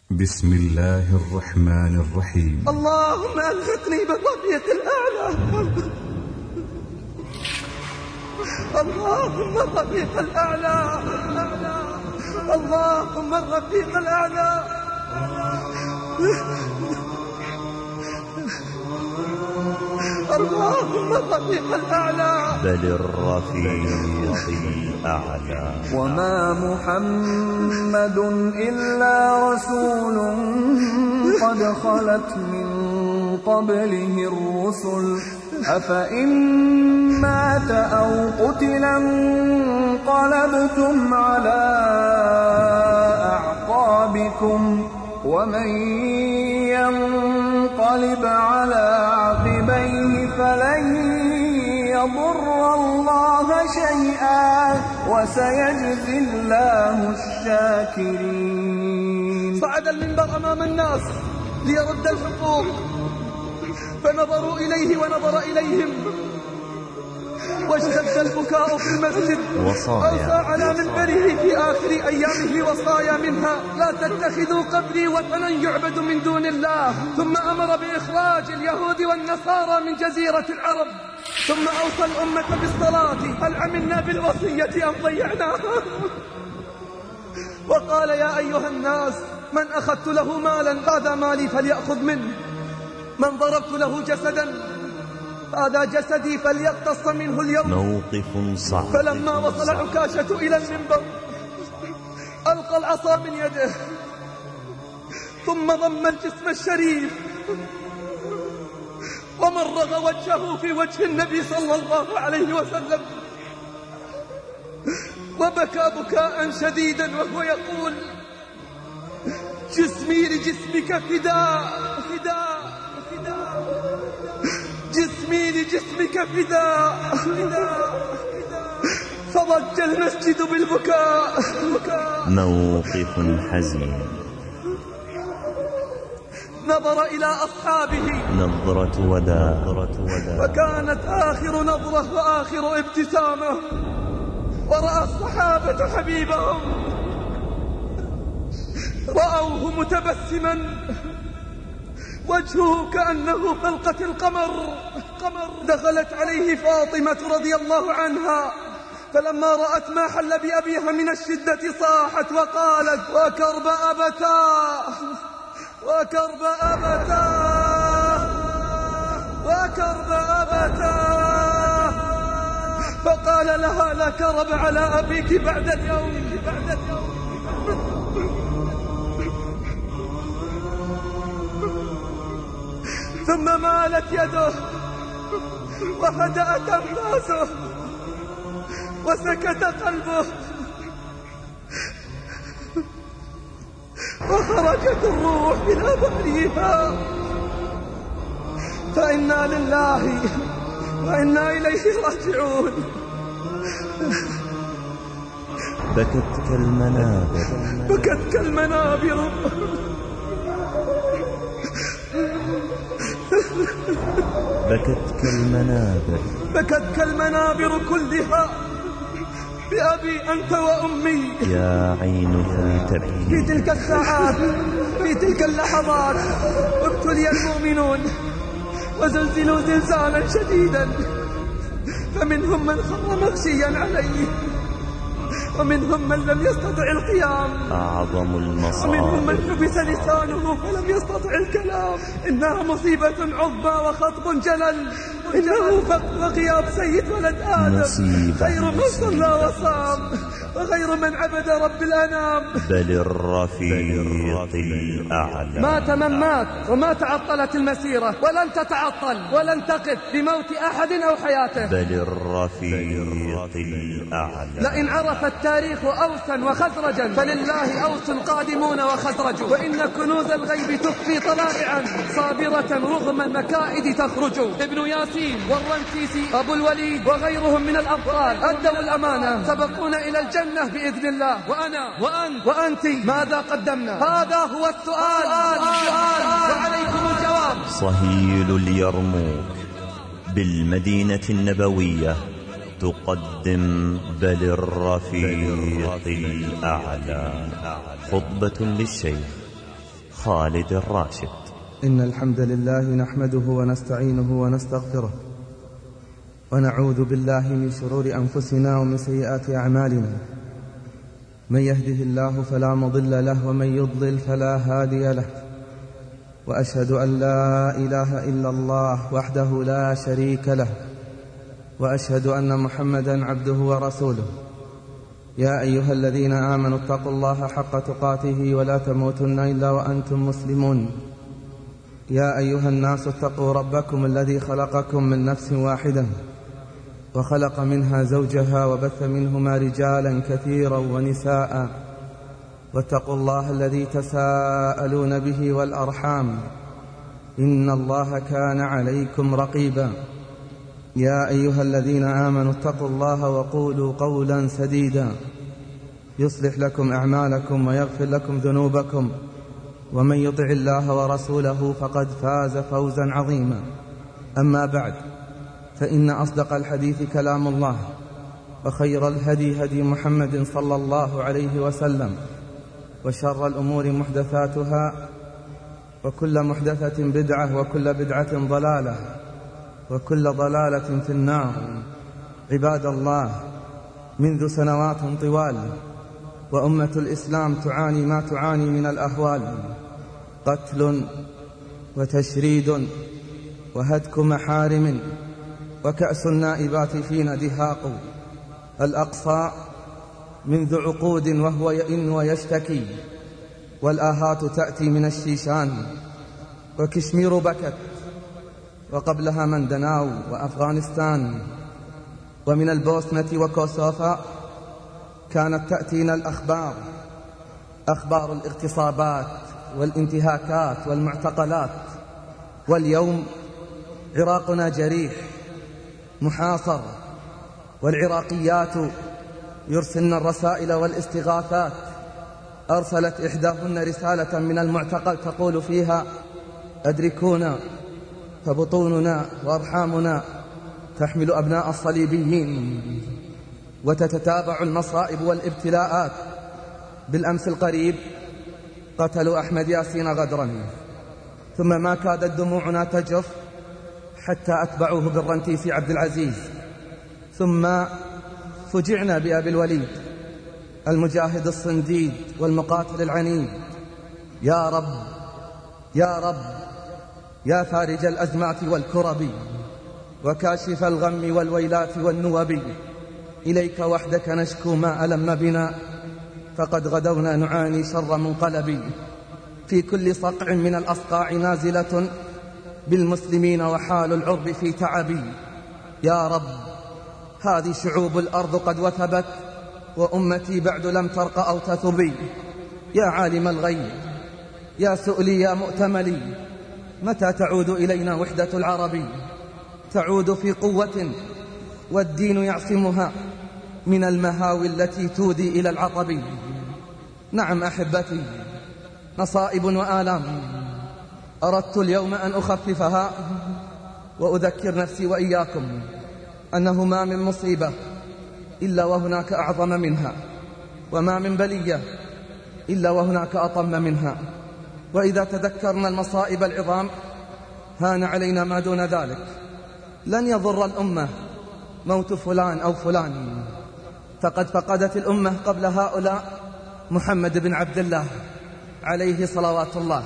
بسم الله الرحمن الرحيم. اللهم ألحقني بالرفيق الأعلى. اللهم الرفيق الأعلى. اللهم الرفيق الأعلى. اللهم الرفيق الأعلى. بل الرفيق الأعلى. وما محمد إلا رسول قد خلت من قبله الرسل أفإن مات أو قتل انقلبتم على أعقابكم ومن ينقلب على عقبيه فلن يضر الله شيئا وسيجزي الله الشاكرين. صعد المنبر أمام الناس ليرد الحقوق، فنظروا إليه ونظر إليهم، واشتد البكاء في المسجد. أوصى على منبره في آخر أيامه وصايا منها: لا تتخذوا قبري وثنا يعبد من دون الله. ثم أمر بإخراج اليهود والنصارى من جزيرة العرب، ثم أوصى الأمة بالصلاة. هل عملنا بالوصية أم ضيعناها؟ وقال: يا أيها الناس، من أخذت له مالا هذا مالي فليأخذ منه، من ضربت له جسدا هذا جسدي فليقتص منه اليوم. موقف صعب. فلما وصل عكاشة إلى المنبر ألقى العصا من يده، ثم ضم الجسم الشريف ومرغ وجهه في وجه النبي صلى الله عليه وسلم، وبكى بكاء شديدا وهو يقول: جسمي لجسمك فداء، فداء، فداء، جسمي لجسمك فداء، فداء. فضج المسجد بالبكاء. موقف حزين. نظر إلى أصحابه نظرة وداع، فكانت آخر نظرة وآخر ابتسامة، ورأى الصحابة حبيبهم رأوه متبسما، وجهه كأنه فلقة القمر. دخلت عليه فاطمة رضي الله عنها، فلما رأت ما حل بأبيها من الشدة صاحت وقالت: وكرب أبتاه، وكرب أبتاه، وكرب أبتاه. فقال لها: لا كرب على أبيك بعد اليوم، بعد اليوم. ثم مالت يده وهدأت أنفاسه وسكت قلبه، وخرجت الروح إلى باريها. فإنا لله وإنا إليه راجعون. بكت كالمنابر، بكت كالمنابر. بكت كالمنابر، بكت كالمنابر كلها بأبي أنت وأمي. يا عينها تبكي. في تلك الساعات، في تلك اللحظات، ابتلي المؤمنون وزلزلوا زلزالا شديدا، فمنهم من خر مغشيا عليه، ومنهم من لم يستطع القيام، أعظم المصائب. ومنهم من حبس لسانه فلم يستطع الكلام. إنها مصيبة عظمى وخطب جلل، إنه فقد وغياب سيد ولد آدم، خير من صلى وصام وغير من عبد رب الأنام. بل الرفيق الأعلى. مات من مات، وما تعطلت المسيرة ولن تتعطل ولن تقف بموت أحد أو حياته. بل الرفيق الأعلى. لئن عرف التاريخ أوسا وخزرجا فلله أوس قادمون وخزرج، وإن كنوز الغيب تخفي طلائعا صابرة رغم المكائد تخرج. ابن ياسين والرنسيسي أبو الوليد وغيرهم من الأبطال أدوا الأمانة، سبقونا إلى الجنة بإذن الله. وأنا وأنت وأنت ماذا قدمنا؟ هذا هو السؤال، وعليكم الجواب. صهيل اليرموك بالمدينة النبوية تقدم بل الرفيق الأعلى، خطبة للشيخ خالد الراشد. إن الحمد لله نحمده ونستعينه ونستغفره، ونعوذ بالله من شرور أنفسنا ومن سيئات أعمالنا. من يهده الله فلا مضل له، ومن يضلل فلا هادي له. وأشهد أن لا إله إلا الله وحده لا شريك له، وأشهد أن محمدا عبده ورسوله. يا أيها الذين آمنوا اتقوا الله حق تقاته ولا تموتن إلا وأنتم مسلمون. يا أيها الناس اتقوا ربكم الذي خلقكم من نفس واحدة، وخلق منها زوجها، وبث منهما رجالا كثيرا ونساء. واتقوا الله الذي تساءلون به والأرحام، إن الله كان عليكم رقيبا. يا أيها الذين آمنوا اتقوا الله وقولوا قولا سديدا يصلح لكم أعمالكم ويغفر لكم ذنوبكم، ومن يطع الله ورسوله فقد فاز فوزا عظيما. أما بعد، فإن أصدق الحديث كلام الله، وخير الهدي هدي محمد صلى الله عليه وسلم، وشر الأمور محدثاتها، وكل محدثة بدعة، وكل بدعة ضلالة، وكل ضلالة في النار. عباد الله، منذ سنوات طوال وأمة الإسلام تعاني ما تعاني من الأهوال: قتل وتشريد وهتك محارم، وكأس النائبات فينا دهاق. الأقصى منذ عقود وهو يئن ويشتكي، والآهات تأتي من الشيشان، وكشمير بكت، وقبلها مندناو وأفغانستان. ومن البوسنة وكوسوفا كانت تأتينا الأخبار، أخبار الاغتصابات والانتهاكات والمعتقلات. واليوم عراقنا جريح محاصر، والعراقيات يرسلن الرسائل والاستغاثات. أرسلت إحداهن رسالة من المعتقل تقول فيها: أدركونا، فبطوننا وأرحامنا تحمل أبناء الصليبيين. وتتتابع المصائب والابتلاءات. بالأمس القريب قتلوا أحمد ياسين غدرا، ثم ما كادت دموعنا تجف حتى أتبعوه بالرنتيس عبد العزيز. ثم فجعنا بأبي الوليد المجاهد الصنديد والمقاتل العنيد. يا رب يا رب يا فارج الأزمات والكرب، وكاشف الغم والويلات والنوب، إليك وحدك نشكو ما ألم بنا، فقد غدونا نعاني شر منقلب. في كل صقع من الأصقاع نازلة بالمسلمين، وحال العرب في تعب. يا رب، هذه شعوب الأرض قد وثبت، وأمتي بعد لم ترق أو تثب. يا عالم الغيب، يا سؤلي، يا مؤتملي، متى تعود إلينا وحدة العرب؟ تعود في قوة والدين يعصمها من المهاوي التي تودي إلى العطب. نعم أحبتي، مصائب وآلام أردت اليوم أن أخففها، وأذكر نفسي وإياكم أنه ما من مصيبة إلا وهناك أعظم منها، وما من بلية إلا وهناك أطم منها. وإذا تذكرنا المصائب العظام هان علينا ما دون ذلك. لن يضر الأمة موت فلان أو فلان، فقد فقدت الأمة قبل هؤلاء محمد بن عبد الله عليه صلوات الله.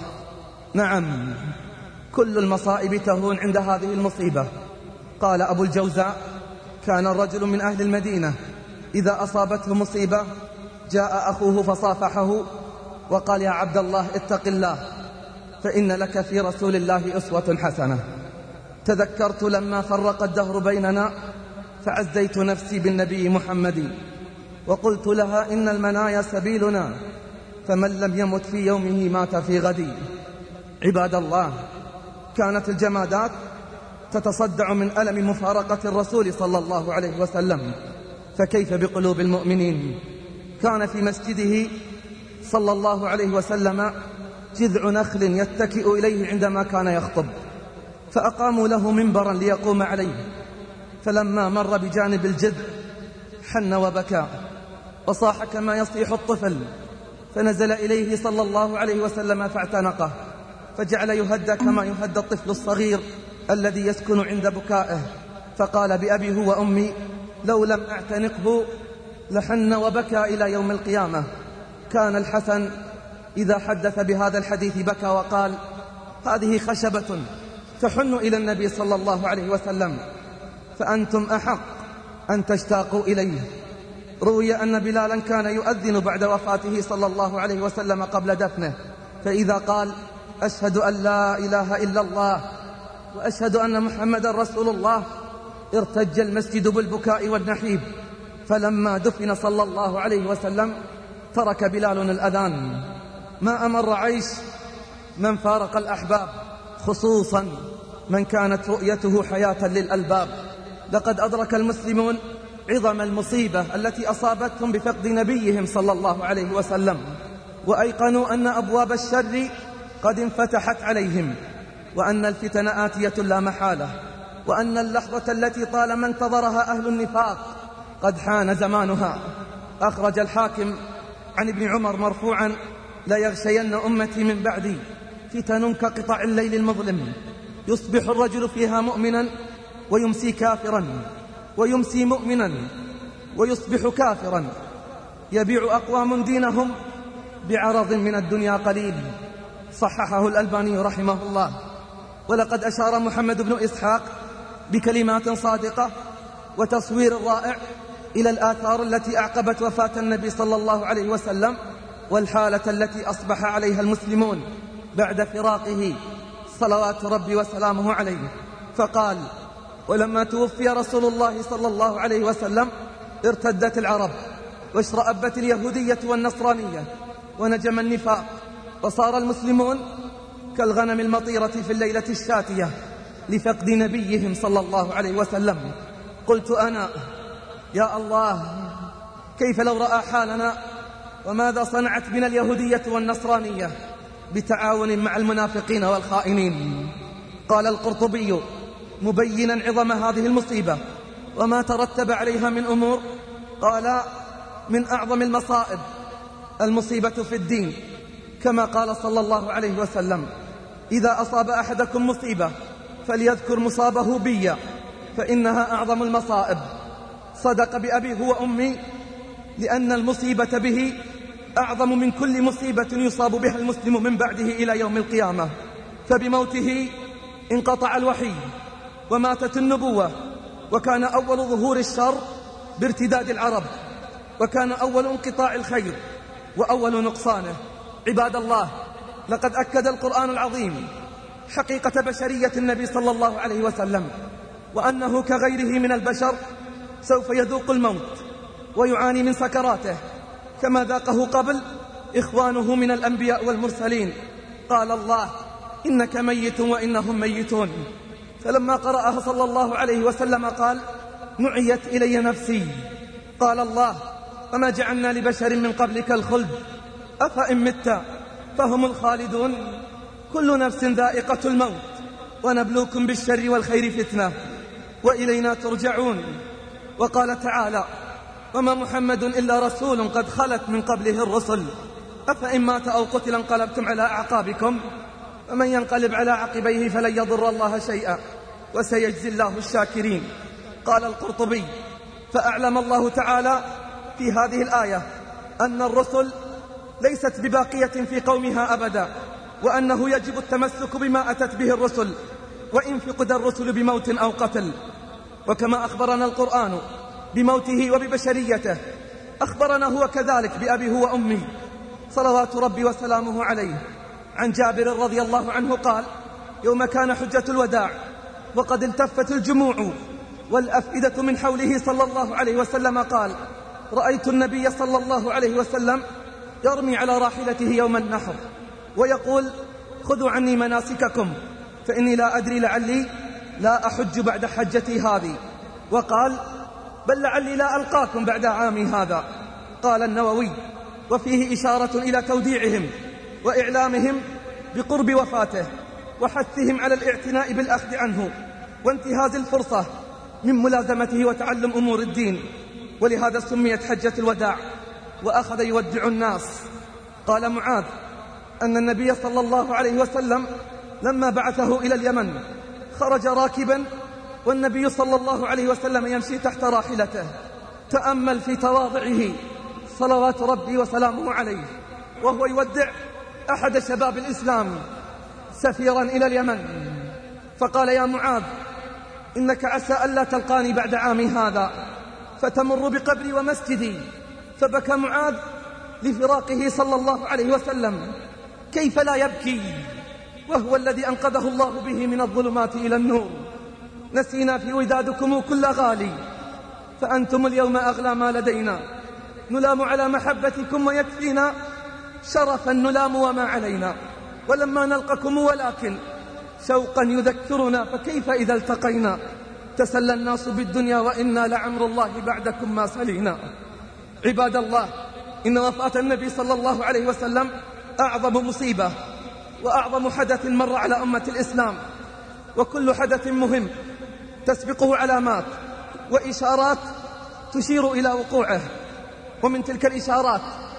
نعم، كل المصائب تهون عند هذه المصيبة. قال أبو الجوزاء: كان الرجل من أهل المدينة إذا أصابته مصيبة جاء أخوه فصافحه وقال: يا عبد الله اتق الله، فإن لك في رسول الله أسوة حسنة. تذكرت لما فرق الدهر بيننا فعزيت نفسي بالنبي محمد، وقلت لها: إن المنايا سبيلنا، فمن لم يمت في يومه مات في غدي. عباد الله، كانت الجمادات تتصدع من ألم مفارقة الرسول صلى الله عليه وسلم، فكيف بقلوب المؤمنين؟ كان في مسجده صلى الله عليه وسلم جذع نخل يتكئ إليه عندما كان يخطب، فأقاموا له منبرا ليقوم عليه، فلما مر بجانب الجذع حن وبكى وصاح كما يصيح الطفل، فنزل إليه صلى الله عليه وسلم فاعتنقه، فجعل يهدى كما يهدى الطفل الصغير الذي يسكن عند بكائه، فقال بأبي هو وأمي لو لم أعتنقه لحن وبكى إلى يوم القيامة. كان الحسن إذا حدث بهذا الحديث بكى وقال: هذه خشبة تحن إلى النبي صلى الله عليه وسلم، فأنتم أحق أن تشتاقوا إليه. روي أن بلالا كان يؤذن بعد وفاته صلى الله عليه وسلم قبل دفنه، فإذا قال: أشهد أن لا إله إلا الله وأشهد أن محمد رسول الله، ارتج المسجد بالبكاء والنحيب. فلما دفن صلى الله عليه وسلم ترك بلال الأذان. ما أمر عيش من فارق الأحباب، خصوصا من كانت رؤيته حياة للألباب. لقد أدرك المسلمون عظم المصيبة التي أصابتهم بفقد نبيهم صلى الله عليه وسلم، وأيقنوا أن أبواب الشر قد انفتحت عليهم، وأن الفتن آتية لا محالة، وأن اللحظة التي طالما انتظرها أهل النفاق قد حان زمانها. أخرج الحاكم عن ابن عمر مرفوعا: لا يغشين أمتي من بعدي فتن كقطع الليل المظلم، يصبح الرجل فيها مؤمنا ويمسي كافرا، ويمسي مؤمنا ويصبح كافرا، يبيع أقوام دينهم بعرض من الدنيا قليل. صححه الألباني رحمه الله. ولقد أشار محمد بن إسحاق بكلمات صادقة وتصوير رائع إلى الآثار التي أعقبت وفاة النبي صلى الله عليه وسلم، والحالة التي أصبح عليها المسلمون بعد فراقه صلوات ربي وسلامه عليه. فقال: ولما توفي رسول الله صلى الله عليه وسلم ارتدت العرب، واشرأبت اليهودية والنصرانية، ونجم النفاق، وصار المسلمون كالغنم المطيرة في الليلة الشاتية لفقد نبيهم صلى الله عليه وسلم. قلت أنا: يا الله، كيف لو رأى حالنا وماذا صنعت بنا اليهودية والنصرانية بتعاون مع المنافقين والخائنين. قال القرطبي مبينا عظم هذه المصيبة وما ترتب عليها من أمور، قال: من أعظم المصائب المصيبة في الدين، كما قال صلى الله عليه وسلم: إذا أصاب أحدكم مصيبة فليذكر مصابه بي فإنها أعظم المصائب. صدق بأبي هو أمي، لأن المصيبة به أعظم من كل مصيبة يصاب بها المسلم من بعده إلى يوم القيامة. فبموته انقطع الوحي وماتت النبوة، وكان أول ظهور الشر بارتداد العرب، وكان أول انقطاع الخير وأول نقصانه. عباد الله، لقد أكد القرآن العظيم حقيقة بشرية النبي صلى الله عليه وسلم، وأنه كغيره من البشر سوف يذوق الموت ويعاني من سكراته كما ذاقه قبل إخوانه من الأنبياء والمرسلين. قال الله: إنك ميت وإنهم ميتون. فلما قرأها صلى الله عليه وسلم قال: نعيت إلي نفسي. قال الله: وما جعلنا لبشر من قبلك الخلد أفإن مت فهم الخالدون. كل نفس ذائقة الموت ونبلوكم بالشر والخير فتنة وإلينا ترجعون. وقال تعالى: وما محمد إلا رسول قد خلت من قبله الرسل أفإن مات أو قتل انقلبتم على أعقابكم ومن ينقلب على عقبيه فلن يضر الله شيئا وسيجزي الله الشاكرين. قال القرطبي: فأعلم الله تعالى في هذه الآية أن الرسل ليست بباقية في قومها أبدا، وأنه يجب التمسك بما أتت به الرسل وإن فقد الرسل بموت أو قتل. وكما أخبرنا القرآن بموته وببشريته، أخبرنا هو كذلك بأبي هو وأمي صلوات ربي وسلامه عليه. عن جابر رضي الله عنه قال: يوم كان حجة الوداع وقد التفت الجموع والأفئدة من حوله صلى الله عليه وسلم، قال: رأيت النبي صلى الله عليه وسلم يرمي على راحلته يوم النحر ويقول: خذوا عني مناسككم فإني لا أدري لعلي لا أحج بعد حجتي هذه، وقال: بل لعلي لا ألقاكم بعد عامي هذا. قال النووي: وفيه إشارة إلى توديعهم وإعلامهم بقرب وفاته وحثهم على الاعتناء بالأخذ عنه وانتهاز الفرصة من ملازمته وتعلم أمور الدين. ولهذا سميت حجة الوداع. وأخذ يودع الناس قال معاذ أن النبي صلى الله عليه وسلم لما بعثه إلى اليمن خرج راكبا والنبي صلى الله عليه وسلم يمشي تحت راحلته. تأمل في تواضعه صلوات ربي وسلامه عليه وهو يودع أحد شباب الإسلام سفيرا إلى اليمن، فقال: يا معاذ، إنك عسى ألا تلقاني بعد عامي هذا فتمر بقبري ومسجدي. فبكى معاذ لفراقه صلى الله عليه وسلم. كيف لا يبكي وهو الذي أنقذه الله به من الظلمات إلى النور؟ نسينا في ودادكم كل غالي، فأنتم اليوم أغلى ما لدينا. نلام على محبتكم ويكفينا شرفا نلام وما علينا. ولما نلقكم ولكن شوقا يذكرنا، فكيف إذا التقينا؟ تسلى الناس بالدنيا وإنا لعمر الله بعدكم ما سلينا. عباد الله، إن وفاة النبي صلى الله عليه وسلم أعظم مصيبة وأعظم حدث مر على أمة الإسلام، وكل حدث مهم تسبقه علامات وإشارات تشير إلى وقوعه. ومن تلك الإشارات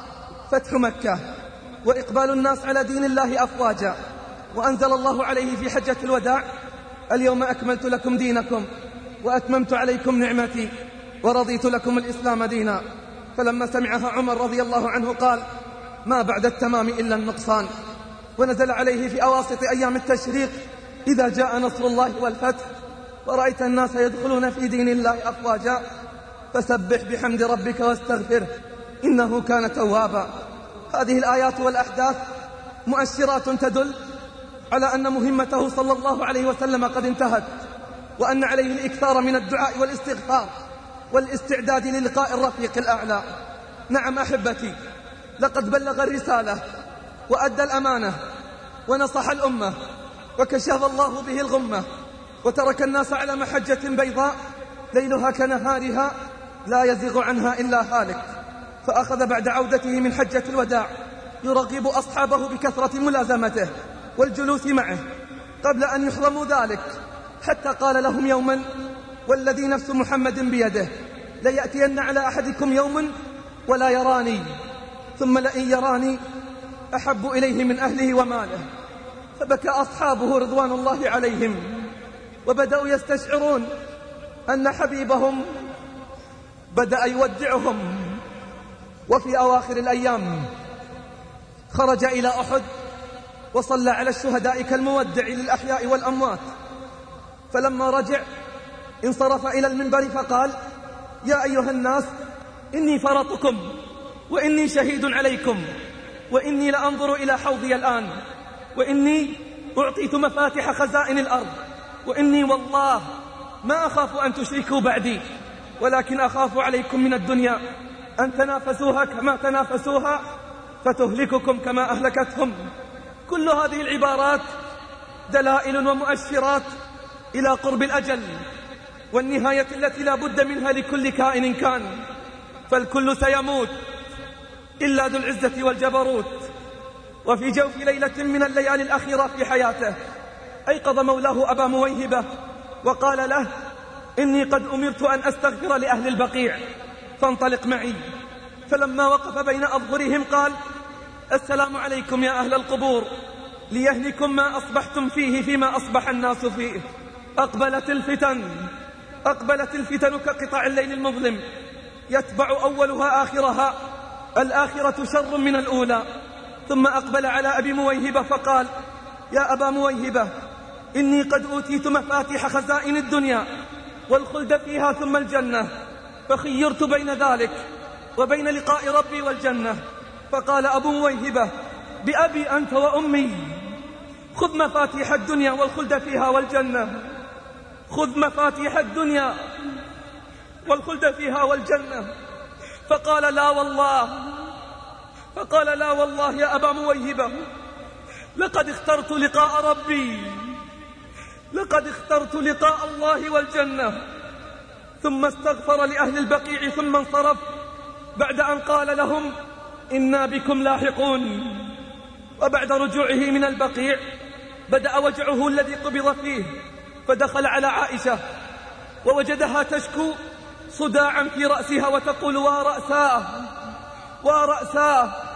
فتح مكة وإقبال الناس على دين الله أفواجا، وأنزل الله عليه في حجة الوداع: اليوم أكملت لكم دينكم وأتممت عليكم نعمتي ورضيت لكم الإسلام دينا. فلما سمعها عمر رضي الله عنه قال: ما بعد التمام إلا النقصان. ونزل عليه في أواسط أيام التشريق: إذا جاء نصر الله والفتح ورأيت الناس يدخلون في دين الله أفواجا فسبح بحمد ربك واستغفره إنه كان توابا. هذه الآيات والأحداث مؤشرات تدل على أن مهمته صلى الله عليه وسلم قد انتهت، وأن عليه الإكثار من الدعاء والاستغفار والاستعداد للقاء الرفيق الأعلى. نعم أحبتي، لقد بلغ الرسالة وأدى الأمانة ونصح الأمة وكشف الله به الغمة، وترك الناس على محجة بيضاء ليلها كنهارها لا يزيغ عنها إلا هالك. فأخذ بعد عودته من حجة الوداع يرغب أصحابه بكثرة ملازمته والجلوس معه قبل أن يحرموا ذلك، حتى قال لهم يوما: والذي نفس محمد بيده ليأتين على أحدكم يوم ولا يراني، ثم لئن يراني أحب إليه من أهله وماله. فبكى أصحابه رضوان الله عليهم، وبدأوا يستشعرون أن حبيبهم بدأ يودعهم. وفي أواخر الأيام خرج إلى أحد وصلى على الشهداء كالمودع للأحياء والأموات. فلما رجع انصرف إلى المنبر فقال: يا أيها الناس، إني فرطكم وإني شهيد عليكم، وإني لأنظر إلى حوضي الآن، وإني أعطيت مفاتح خزائن الأرض، وإني والله ما أخاف أن تشركوا بعدي، ولكن أخاف عليكم من الدنيا أن تنافسوها كما تنافسوها فتهلككم كما أهلكتهم. كل هذه العبارات دلائل ومؤشرات إلى قرب الأجل والنهاية التي لا بد منها لكل كائن كان، فالكل سيموت إلا ذو العزة والجبروت. وفي جوف ليلة من الليالي الأخيرة في حياته أيقظ مولاه أبا مويهبة وقال له: إني قد أمرت أن أستغفر لأهل البقيع فانطلق معي. فلما وقف بين أظهرهم قال: السلام عليكم يا أهل القبور، ليهنكم ما أصبحتم فيه فيما أصبح الناس فيه. أقبلت الفتن كقطع الليل المظلم، يتبع أولها آخرها، الآخرة شر من الأولى. ثم أقبل على أبي مويهبة فقال: يا أبا مويهبة، إني قد أوتيت مفاتيح خزائن الدنيا والخلد فيها ثم الجنة، فخيرت بين ذلك وبين لقاء ربي والجنة. فقال أبو مويهبة: بأبي أنت وأمي، خذ مفاتيح الدنيا والخلد فيها والجنة، خذ مفاتيح الدنيا والخلد فيها والجنة. فقال: لا والله يا أبا مويهبة، لقد اخترت لقاء ربي، لقد اخترت لقاء الله والجنة. ثم استغفر لأهل البقيع ثم انصرف بعد أن قال لهم: إنا بكم لاحقون. وبعد رجوعه من البقيع بدأ وجعه الذي قبض فيه، فدخل على عائشة ووجدها تشكو صداعا في رأسها وتقول: ورأساه.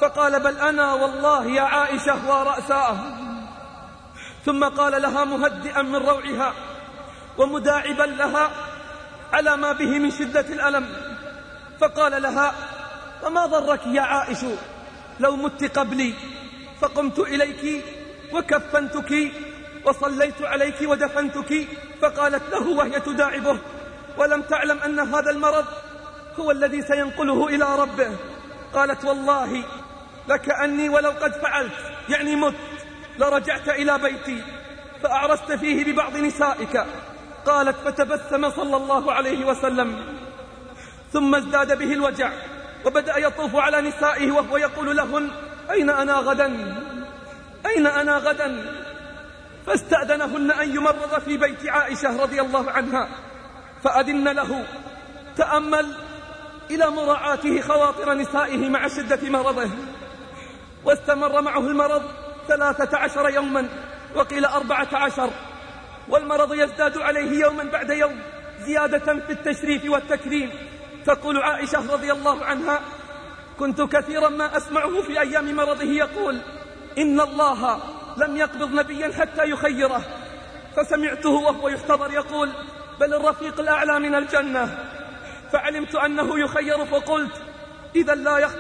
فقال بل أنا والله يا عائشة ورأساه. ثم قال لها مهدئا من روعها ومداعبا لها على ما به من شدة الألم، فقال لها وما ضرك يا عائش لو مت قبلي فقمت إليك وكفنتك وصليت عليك ودفنتك؟ فقالت له وهي تداعبه ولم تعلم أن هذا المرض هو الذي سينقله إلى ربه، قالت والله لكأني ولو قد فعلت يعني مت لرجعت إلى بيتي فأعرست فيه ببعض نسائك. قالت فتبسم صلى الله عليه وسلم ثم ازداد به الوجع وبدأ يطوف على نسائه وهو يقول لهن أين أنا غدا؟ أين أنا غدا؟ فاستأذنهن أن يمرض في بيت عائشة رضي الله عنها فأذن له. تأمل إلى مراعاته خواطر نسائه مع شدة مرضه، واستمر معه المرض 13 يوما وقيل 14، والمرض يزداد عليه يوما بعد يوم زيادة في التشريف والتكريم. تقول عائشة رضي الله عنها كنت كثيرا ما أسمعه في أيام مرضه يقول إن الله لم يقبض نبيا حتى يخيره، فسمعته وهو يحتضر يقول بل الرفيق الأعلى من الجنة، فعلمت أنه يخير فقلت إذا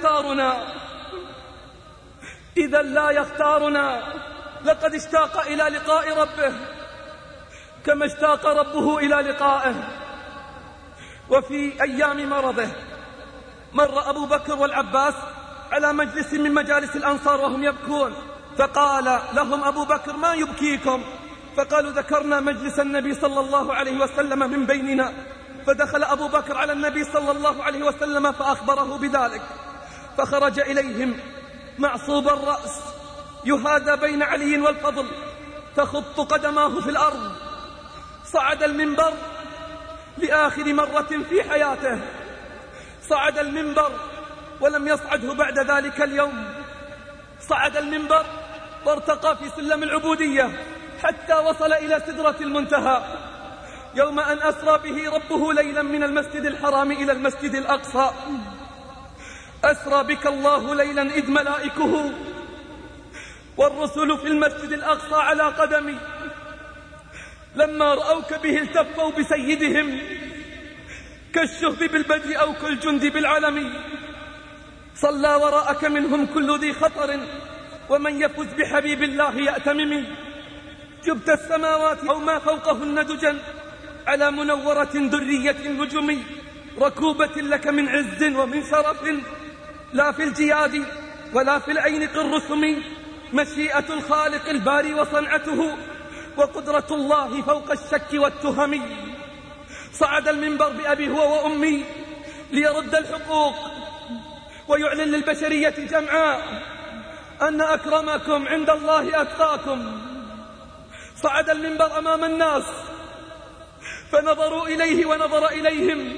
لا يختارنا لقد اشتاق إلى لقاء ربه كما اشتاق ربه إلى لقائه. وفي أيام مرضه مر أبو بكر والعباس على مجلس من مجالس الأنصار وهم يبكون، فقال لهم أبو بكر ما يبكيكم؟ فقالوا ذكرنا مجلس النبي صلى الله عليه وسلم من بيننا. فدخل أبو بكر على النبي صلى الله عليه وسلم فأخبره بذلك، فخرج إليهم معصوب الرأس يهادى بين علي والفضل تخط قدماه في الأرض. صعد المنبر لآخر مرة في حياته، صعد المنبر ولم يصعده بعد ذلك اليوم. صعد المنبر وارتقى في سلم العبودية حتى وصل إلى سدرة المنتهى يوم أن أسرى به ربه ليلا من المسجد الحرام إلى المسجد الأقصى. أسرى بك الله ليلا إذ ملائكه والرسل في المسجد الأقصى على قدمي، لما رأوك به التفوا بسيدهم كالشهب بالبدء أو كالجند بالعلم. صلى وراءك منهم كل ذي خطر ومن يفز بحبيب الله يأتمم. جبت السماوات أو ما فوقهن دجا على منورة درية نجم، ركوبة لك من عز ومن شرف لا في الجياد ولا في العين قرسم. مشيئة الخالق الباري وصنعته وقدرة الله فوق الشك والتهم. صعد المنبر بأبي هو وأمي ليرد الحقوق ويعلن للبشرية جمعاء أن أكرمكم عند الله أتقاكم. صعد المنبر أمام الناس فنظروا إليه ونظر إليهم،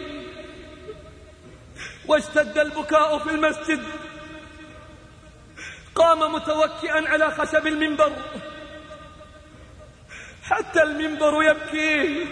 واشتد البكاء في المسجد. قام متوكئا على خشب المنبر حتى المنبر يبكي،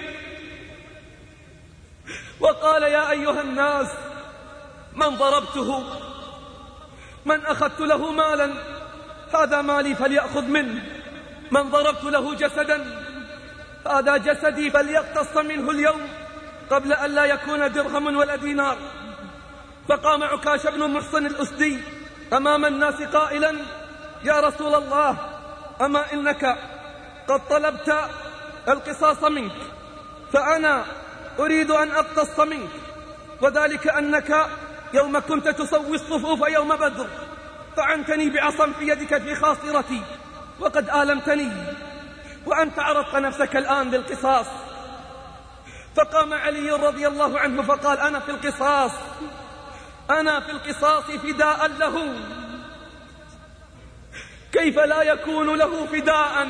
وقال يا أيها الناس من ضربته، من أخذت له مالا هذا مالي فليأخذ منه، من ضربت له جسدا هذا جسدي فليقتص منه اليوم قبل أن لا يكون درهم ولا دينار. فقام عكاش بن محصن الأسدي أمام الناس قائلا يا رسول الله أما إنك قد طلبت القصاص منك، فأنا أريد أن أقتص منك، وذلك أنك يوم كنت تسوي الصفوف يوم بدر طعنتني بعصا في يدك في خاصرتي وقد آلمتني، وأنت عرضت نفسك الآن للقصاص. فقام علي رضي الله عنه فقال أنا في القصاص، أنا في القصاص فداء له. كيف لا يكون له فداء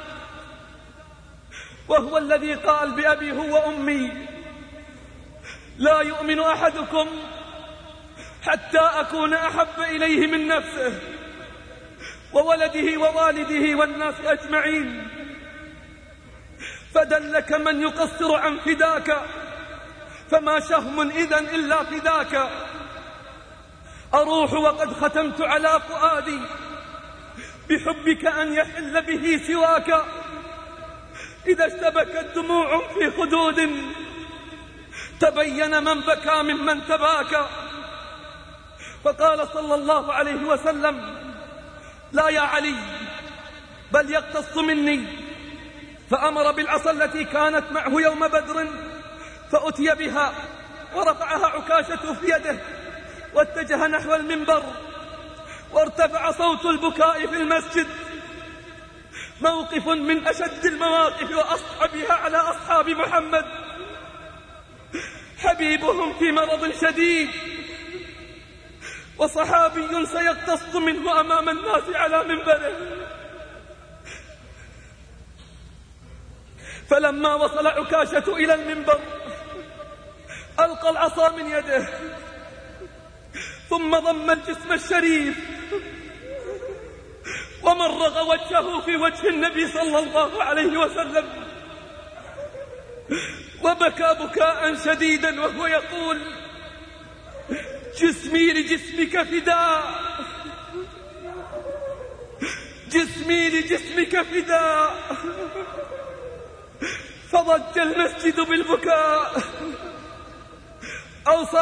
وهو الذي قال بأبي هو وأمي لا يؤمن أحدكم حتى أكون أحب إليه من نفسه وولده ووالده والناس أجمعين. فدلك من يقصر عن فداك، فما شهم إذن إلا فداك. أروح وقد ختمت على فؤادي بحبك أن يحل به سواك. إذا اشتبكت دموع في خدود تبين من بكى ممن تباكى. فقال صلى الله عليه وسلم: لا يا علي، بل يقتص مني. فأمر بالعصا التي كانت معه يوم بدر فأتي بها، ورفعها عكاشة في يده واتجه نحو المنبر، وارتفع صوت البكاء في المسجد. موقف من أشد المواقف وأصعبها على أصحاب محمد. حبيبهم في مرض شديد، وصحابي سيقتص منه أمام الناس على منبره. فلما وصل عكاشة إلى المنبر ألقى العصا من يده، ثم ضم الجسم الشريف ومرغ وجهه في وجه النبي صلى الله عليه وسلم، وبكى بكاء شديدا وهو يقول: جسمي لجسمك فداء، جسمي لجسمك فداء. فضج المسجد بالبكاء. أوصى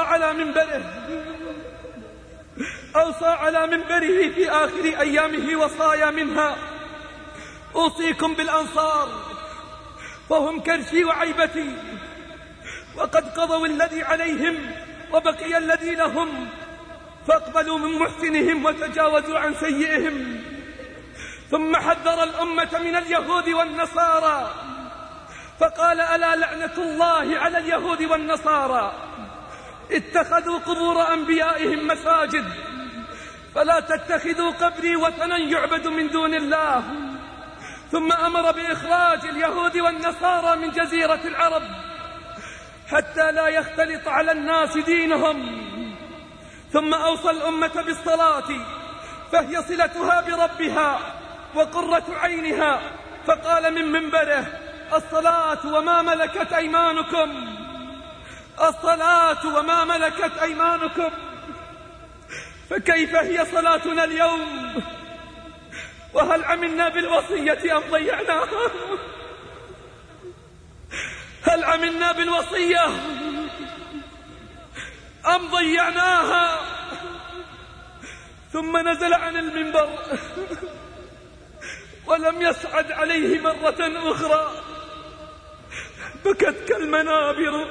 على منبره في آخر أيامه وصايا منها: أوصيكم بالأنصار فهم كرشي وعيبتي، وقد قضوا الذي عليهم وبقي الذي لهم، فاقبلوا من محسنهم وتجاوزوا عن سيئهم. ثم حذر الأمة من اليهود والنصارى فقال: ألا لعنة الله على اليهود والنصارى، اتخذوا قبور أنبيائهم مساجد، فلا تتخذوا قبري وثنا يعبد من دون الله. ثم أمر بإخراج اليهود والنصارى من جزيرة العرب حتى لا يختلط على الناس دينهم. ثم أوصى الأمة بالصلاة، فهي صلتها بربها وقرة عينها، فقال من منبره: الصلاة وما ملكت أيمانكم، الصلاة وما ملكت أيمانكم. فكيف هي صلاتنا اليوم؟ وهل عملنا بالوصية أم ضيعناها؟ هل عملنا بالوصية أم ضيعناها؟ ثم نزل عن المنبر ولم يصعد عليه مرة أخرى. بكت كالمنابر،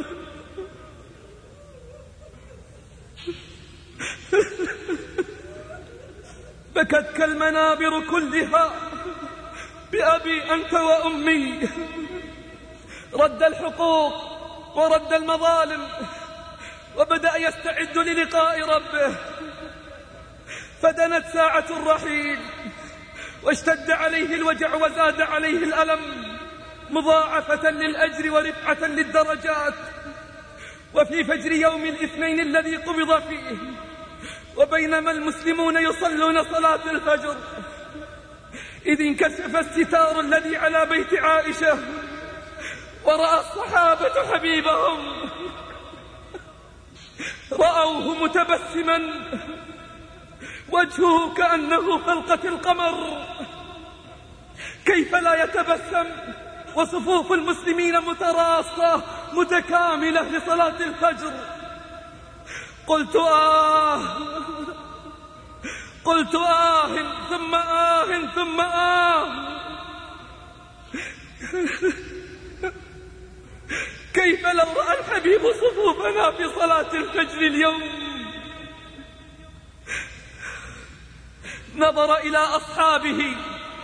بكت كالمنابر كلها بأبي أنت وأمي. رد الحقوق ورد المظالم، وبدأ يستعد للقاء ربه. فدنت ساعة الرحيل، واشتد عليه الوجع وزاد عليه الألم، مضاعفة للأجر ورفعة للدرجات. وفي فجر يوم الاثنين الذي قبض فيه، وبينما المسلمون يصلون صلاة الفجر، إذ انكشف الستار الذي على بيت عائشة، ورأى الصحابة حبيبهم، رأوه متبسما، وجهه كأنه فلقة القمر. كيف لا يتبسم وصفوف المسلمين متراصة متكاملة لصلاة الفجر؟ قلت قلت ثم ثم كيف لو رأى الحبيب صفوفنا في صلاة الفجر اليوم؟ نظر إلى أصحابه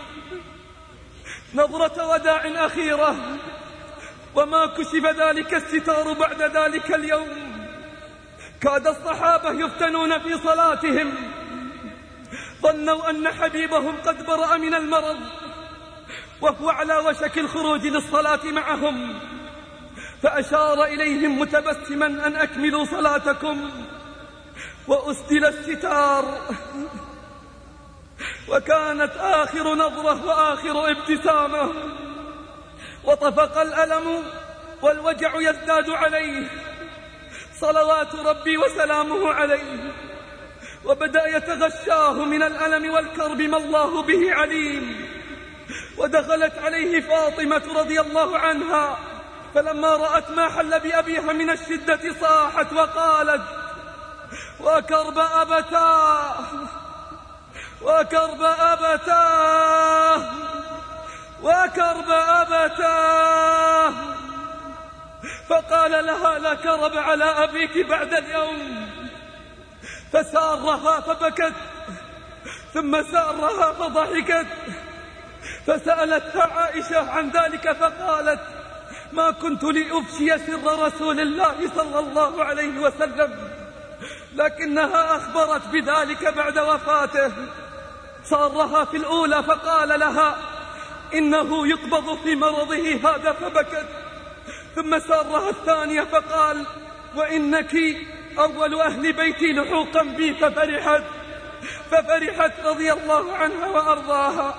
نظرة وداع أخيرة، وما كشف ذلك الستار بعد ذلك اليوم. كاد الصحابة يفتنون في صلاتهم، ظنوا أن حبيبهم قد برأ من المرض وهو على وشك الخروج للصلاة معهم، فأشار إليهم متبسما أن أكملوا صلاتكم، وأسدل الستار. وكانت آخر نظرة وآخر ابتسامة، وطفق الألم والوجع يزداد عليه، صلوات ربي وسلامه عليه. وبدأ يتغشاه من الألم والكرب ما الله به عليم. ودخلت عليه فاطمة رضي الله عنها، فلما رأت ما حل بأبيها من الشدة صاحت وقالت: وكرب أبتاه وكرب أبتاه وكرب أبتاه. فقال لها: لا كرب على أبيك بعد اليوم. فسارها فبكت، ثم سارها فضحكت، فسألتها عائشة عن ذلك فقالت: ما كنت لأفشي سر رسول الله صلى الله عليه وسلم، لكنها أخبرت بذلك بعد وفاته. سارها في الأولى فقال لها: إنه يقبض في مرضه هذا، فبكت. ثم سارها الثانية فقال: وإنك أول أهل بيتي لحوقا بي، ففرحت رضي الله عنها وأرضاها.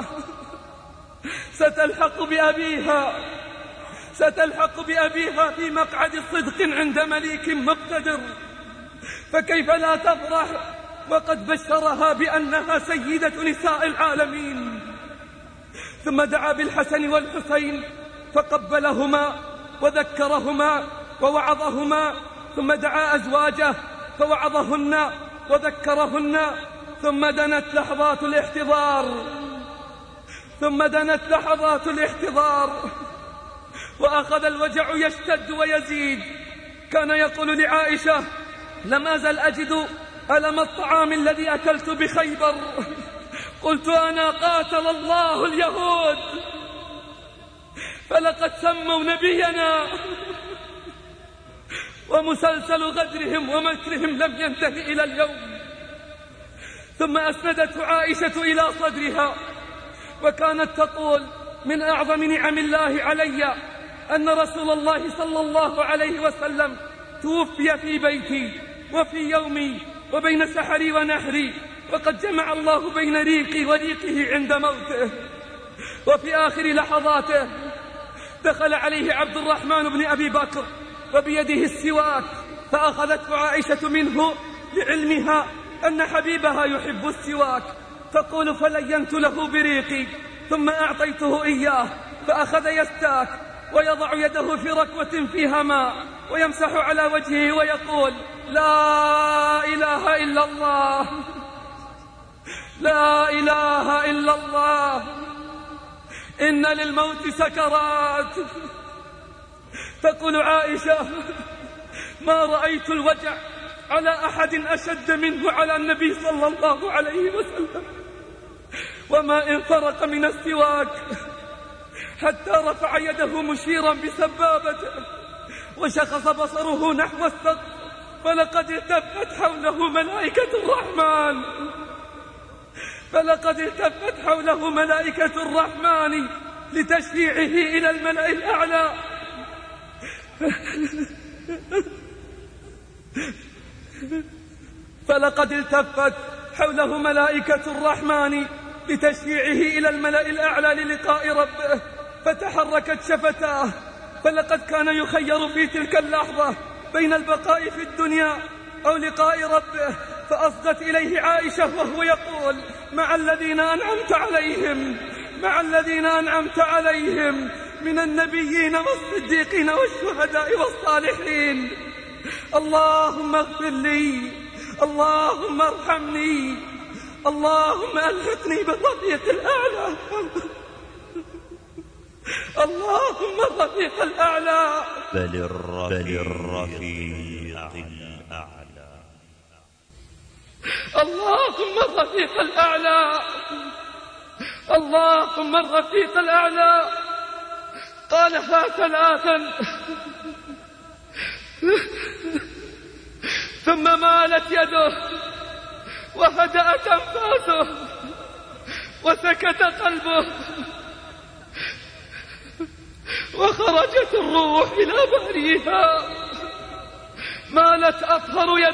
ستلحق بأبيها في مقعد الصدق عند مليك مقتدر، فكيف لا تفرح وقد بشرها بأنها سيدة نساء العالمين. ثم دعا بالحسن والحسين فقبلهما وذكرهما ووعظهما، ثم دعا أزواجه فوعظهن وذكرهن. ثم دنت لحظات الاحتضار وأخذ الوجع يشتد ويزيد. كان يقول لعائشة: لم أزل أجد ألم الطعام الذي أكلت بخيبر، قلت أنا قاتل الله اليهود، فلقد سموا نبينا، ومسلسل غدرهم ومكرهم لم ينتهي إلى اليوم. ثم أسندته عائشة إلى صدرها وكانت تقول: من أعظم نعم الله علي أن رسول الله صلى الله عليه وسلم توفي في بيتي وفي يومي وبين سحري ونحري، وقد جمع الله بين ريقي وريقه عند موته. وفي آخر لحظاته دخل عليه عبد الرحمن بن أبي بكر وبيده السواك، فأخذته عائشة منه لعلمها أن حبيبها يحب السواك، تقول: فلينت له بريقي ثم أعطيته إياه، فأخذ يستاك ويضع يده في ركوة فيها ماء ويمسح على وجهه ويقول: لا إله إلا الله، لا إله إلا الله، إن للموت سكرات. تقول عائشة: ما رأيت الوجع على أحد أشد منه على النبي صلى الله عليه وسلم، وما إن فرق من السواك حتى رفع يده مشيرا بسبابته وشخص بصره نحو السقف، فلقد التفت حوله ملائكة الرحمن لتشفيعه إلى الملأ الأعلى. فلقد التفت حوله ملائكة الرحمن لتشفيعه إلى الملأ الأعلى للقاء ربه، فتحركت شفتاه، فلقد كان يخير في تلك اللحظة بين البقاء في الدنيا أو لقاء ربه، فأصغت إليه عائشة وهو يقول: مع الذين أنعمت عليهم من النبيين والصديقين والشهداء والصالحين. اللهم اغفر لي، اللهم ارحمني، اللهم ألحقني بالرفيق الأعلى، اللهم الرفيق الأعلى، بل الرفيق الأعلى، اللهم الرفيق الأعلى، اللهم الرفيق الأعلى. قالها ثلاثا ثم مالت يده وهدأت أنفاسه وسكت قلبه وخرجت الروح إلى باريها. مالت أطهر يد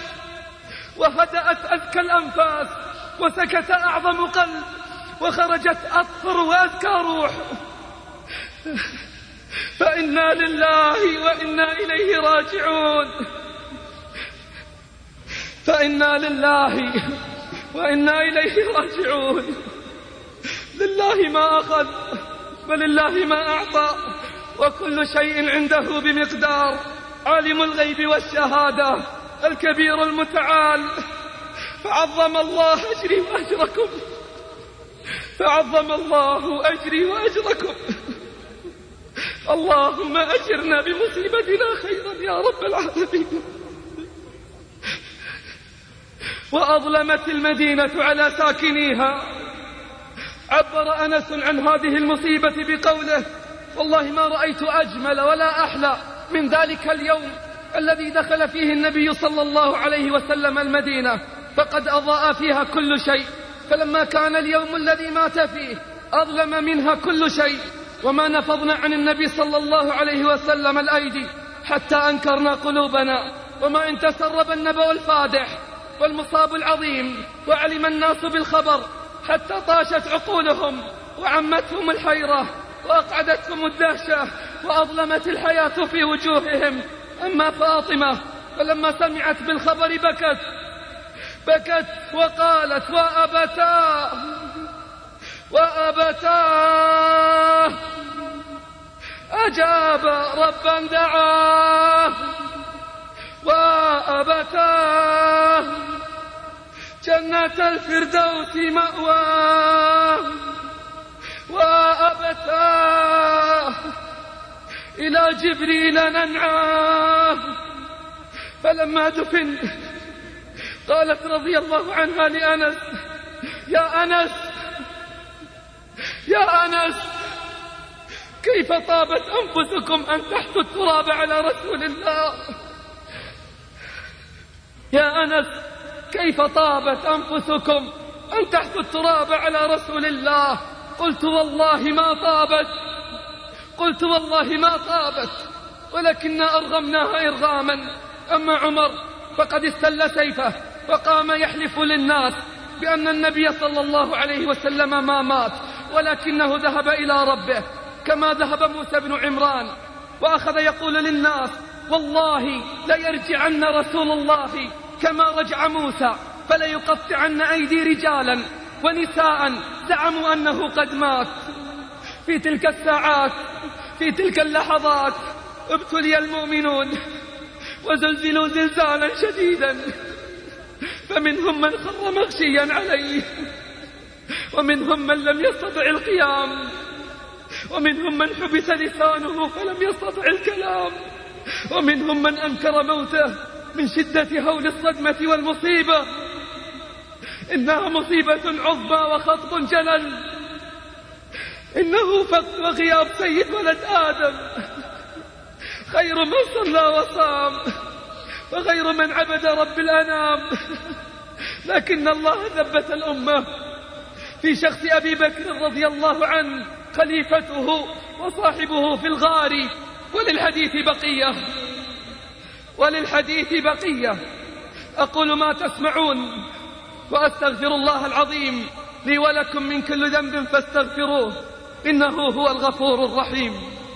وهدأت أذكى الأنفاس وسكت أعظم قلب وخرجت أطهر وأذكى روح. فإنا لله وإنا إليه راجعون. فإنا لله وإنا إليه راجعون. لله ما أخذ ولله ما أعطى، وكل شيء عنده بمقدار. عالم الغيب والشهادة الكبير المتعال، فعظم الله أجري وأجركم، فعظم الله أجري وأجركم. اللهم أجرنا بمصيبتنا خيرا يا رب العالمين. وأظلمت المدينة على ساكنيها. عبر أنس عن هذه المصيبة بقوله: والله ما رأيت أجمل ولا أحلى من ذلك اليوم الذي دخل فيه النبي صلى الله عليه وسلم المدينة، فقد أضاء فيها كل شيء، فلما كان اليوم الذي مات فيه أظلم منها كل شيء، وما نفضنا عن النبي صلى الله عليه وسلم الأيدي حتى أنكرنا قلوبنا، وما إن تسرب النبأ الفادح والمصاب العظيم وعلم الناس بالخبر حتى طاشت عقولهم وعمتهم الحيرة وأقعدتهم الدهشة وأظلمت الحياة في وجوههم. أما فاطمة فلما سمعت بالخبر بكت وقالت: وأبتاه أجاب ربا دعاه، وأبتاه جنة الفردوس مأواه، وأبتاه إلى جبريل ننعاه. فلما دفن قالت رضي الله عنها لأنس: يا أنس كيف طابت أنفسكم أن تحثوا التراب على رسول الله؟ يا أنس كيف طابت أنفسكم أن تحثوا التراب على رسول الله؟ قلت والله ما طابت ولكننا أرغمناها إرغاما. أما عمر فقد استل سيفه وقام يحلف للناس بأن النبي صلى الله عليه وسلم ما مات، ولكنه ذهب إلى ربه كما ذهب موسى بن عمران، وأخذ يقول للناس: والله ليرجعن رسول الله كما رجع موسى، فليقطعن أيدي رجالا ونساء زعموا أنه قد مات. في تلك الساعات، في تلك اللحظات، ابتلي المؤمنون وزلزلوا زلزالا شديدا، فمنهم من خر مغشيا عليه، ومنهم من لم يستطع القيام، ومنهم من حبس لسانه فلم يستطع الكلام، ومنهم من أنكر موته من شدة هول الصدمة والمصيبة. إنها مصيبة عظمى وخطب جلل، إنه فقد وغياب سيد ولد آدم، خير من صلى وصام وخير من عبد رب الأنام. لكن الله ثبت الأمة في شخص أبي بكر رضي الله عنه خليفته وصاحبه في الغار. وللحديث بقية. أقول ما تسمعون وأستغفر الله العظيم لي ولكم من كل ذنب فاستغفروه إنه هو الغفور الرحيم.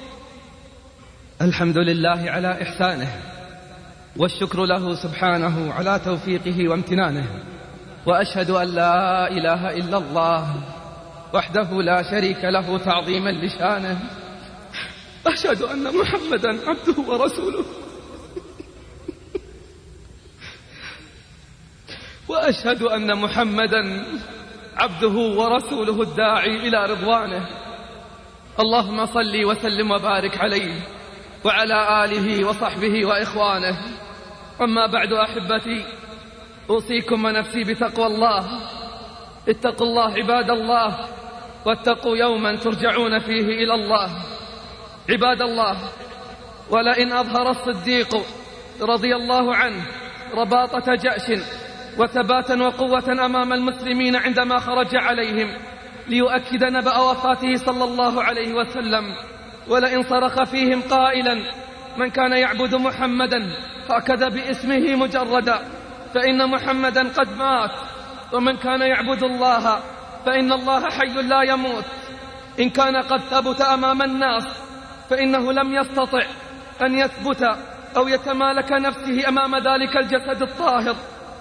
الحمد لله على إحسانه، والشكر له سبحانه على توفيقه وامتنانه، وأشهد أن لا إله إلا الله وحده لا شريك له تعظيما لشانه، أشهد أن محمدا عبده ورسوله، وأشهد أن محمدا عبده ورسوله الداعي إلى رضوانه. اللهم صل وسلم وبارك عليه وعلى آله وصحبه وإخوانه. أما بعد أحبتي، أوصيكم ونفسي بتقوى الله. اتقوا الله عباد الله، واتقوا يوما ترجعون فيه إلى الله. عباد الله، ولئن أظهر الصديق رضي الله عنه رباطة جأش وثباتا وقوة أمام المسلمين عندما خرج عليهم ليؤكد نبأ وفاته صلى الله عليه وسلم، ولئن صرخ فيهم قائلا: من كان يعبد محمدا هكذا باسمه مجردا فإن محمدا قد مات، ومن كان يعبد الله فإن الله حي لا يموت. إن كان قد ثبت أمام الناس فإنه لم يستطع أن يثبت أو يتمالك نفسه أمام ذلك الجسد الطاهر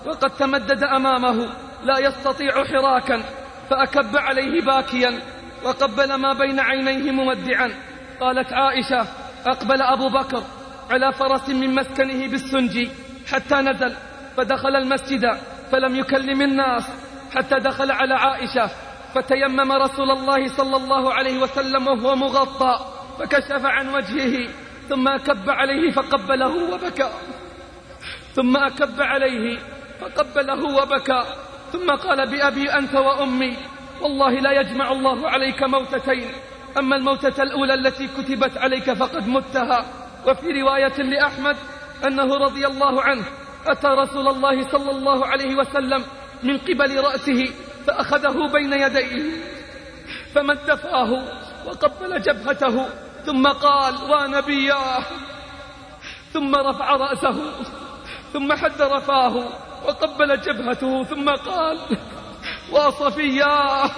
وقد تمدد أمامه لا يستطيع حراكا، فأكب عليه باكيا وقبل ما بين عينيه مودعا. قالت عائشة: أقبل أبو بكر على فرس من مسكنه بالسنجي حتى نزل، فدخل المسجد فلم يكلم الناس حتى دخل على عائشة، فتيمم رسول الله صلى الله عليه وسلم وهو مغطى، فكشف عن وجهه، ثم أكب عليه فقبله وبكى، ثم أكب عليه فقبله وبكى، ثم قال: بأبي أنت وأمي والله لا يجمع الله عليك موتتين، أما الموتة الأولى التي كتبت عليك فقد متها. وفي رواية لأحمد أنه رضي الله عنه أتى رسول الله صلى الله عليه وسلم من قبل رأسه فأخذه بين يديه فمد فاه وقبل جبهته، ثم قال: ونبياه، ثم رفع رأسه ثم حدر فاه وقبل جبهته، ثم قال: وصفياه،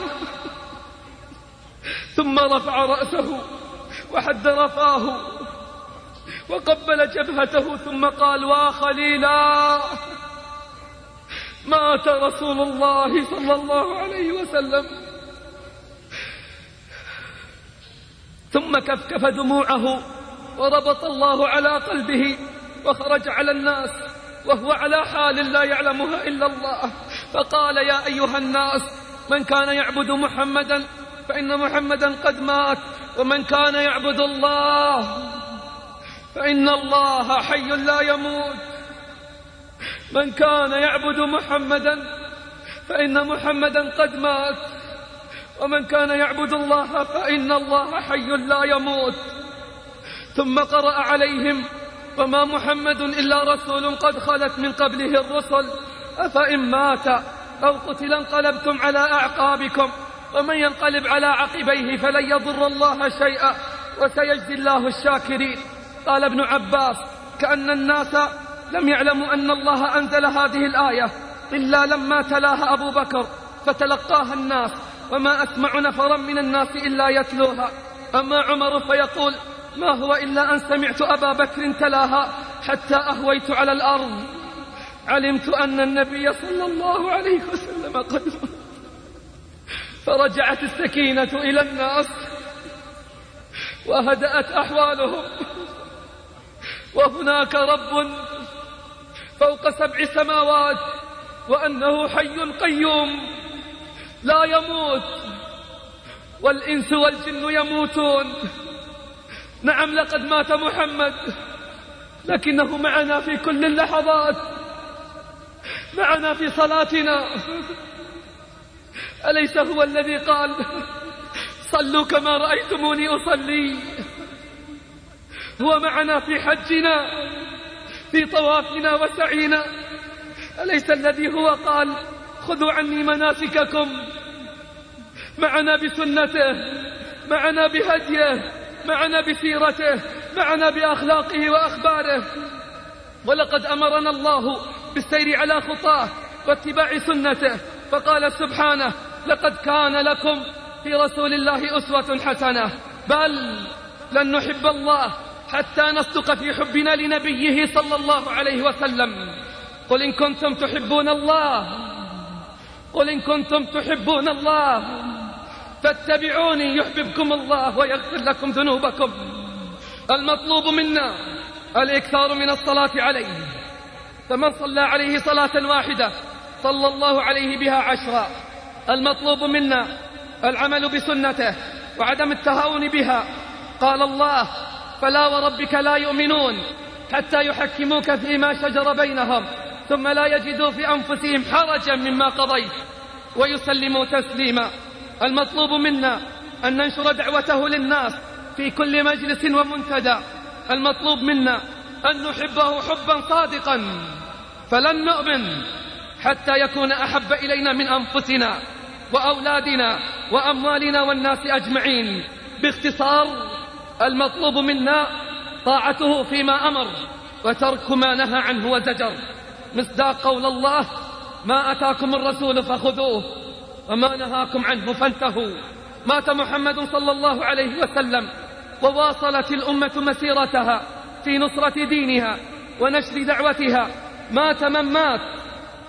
ثم رفع رأسه وحدر فاه وقبل جبهته، ثم قال: وخليلا. مات رسول الله صلى الله عليه وسلم. ثم كفكف دموعه وربط الله على قلبه وخرج على الناس وهو على حال لا يعلمها إلا الله، فقال: يا أيها الناس، من كان يعبد محمدا فإن محمدا قد مات، ومن كان يعبد الله فإن الله حي لا يموت. من كان يعبد محمدا فإن محمدا قد مات، ومن كان يعبد الله فإن الله حي لا يموت. ثم قرأ عليهم: وما محمد إلا رسول قد خلت من قبله الرسل، أفإن مات أو قتل انقلبتم على أعقابكم، ومن ينقلب على عقبيه فلن يضر الله شيئا وسيجزي الله الشاكرين. قال ابن عباس: كأن الناس لم يعلموا أن الله أنزل هذه الآية إلا لما تلاها أبو بكر فتلقاها الناس، وما أسمع نفرا من الناس إلا يتلوها. أما عمر فيقول: ما هو إلا أن سمعت أبا بكر تلاها حتى أهويت على الأرض، علمت أن النبي صلى الله عليه وسلم قد مات. فرجعت السكينة إلى الناس وهدأت أحوالهم، وهناك رب فوق 7 سماوات، وأنه حي قيوم لا يموت، والإنس والجن يموتون. نعم، لقد مات محمد، لكنه معنا في كل اللحظات، معنا في صلاتنا. أليس هو الذي قال: صلوا كما رأيتموني أصلي؟ هو معنا في حجنا، في طوافنا وسعينا. أليس الذي هو قال: خذوا عني مناسككم؟ معنا بسنته، معنا بهديه، معنا بسيرته، معنا بأخلاقه وأخباره. ولقد أمرنا الله بالسير على خطاه واتباع سنته، فقال سبحانه: لقد كان لكم في رسول الله أسوة حسنة، بل لن نحب الله حتى نصدق في حبنا لنبيه صلى الله عليه وسلم. قل إن كنتم تحبون الله، قل إن كنتم تحبون الله فاتبعوني يحببكم الله ويغفر لكم ذنوبكم. المطلوب منا الإكثار من الصلاة عليه، فمن صلى عليه صلاة واحدة صلى الله عليه بها 10. المطلوب منا العمل بسنته وعدم التهاون بها. قال الله: فلا وربك لا يؤمنون حتى يحكموك فيما شجر بينهم ثم لا يجدوا في أنفسهم حرجا مما قضيت ويسلموا تسليما. المطلوب منا أن ننشر دعوته للناس في كل مجلس ومنتدى. المطلوب منا أن نحبه حبا صادقا، فلن نؤمن حتى يكون أحب إلينا من أنفسنا وأولادنا وأموالنا والناس أجمعين. باختصار، المطلوب منا طاعته فيما أمر وترك ما نهى عنه وزجر، مصداق قول الله: ما أتاكم الرسول فخذوه وما نهاكم عنه فانتهوا. مات محمد صلى الله عليه وسلم، وواصلت الأمة مسيرتها في نصرة دينها ونشر دعوتها. مات من مات،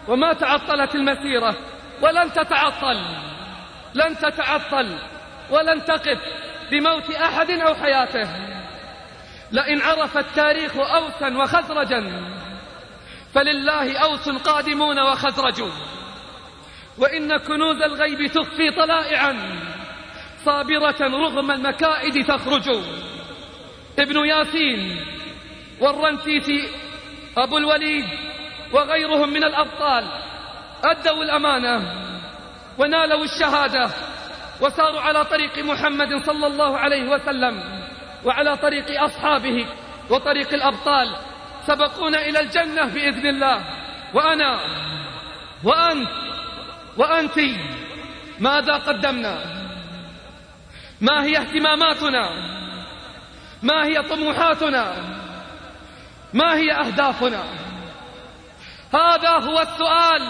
وما تعطلت المسيرة ولن تتعطل، لن تتعطل ولن تقف بموت أحد أو حياته. لئن عرف التاريخ أوسا وخزرجا فلله أوس قادمون وخزرج، وإن كنوز الغيب تخفي طلائعا صابرة رغم المكائد تخرج. ابن ياسين والرنتيسي أبو الوليد وغيرهم من الأبطال أدوا الأمانة ونالوا الشهادة وساروا على طريق محمد صلى الله عليه وسلم وعلى طريق أصحابه وطريق الأبطال، سبقونا إلى الجنة بإذن الله. وأنا وأنت وأنت ماذا قدمنا؟ ما هي اهتماماتنا؟ ما هي طموحاتنا؟ ما هي أهدافنا؟ هذا هو السؤال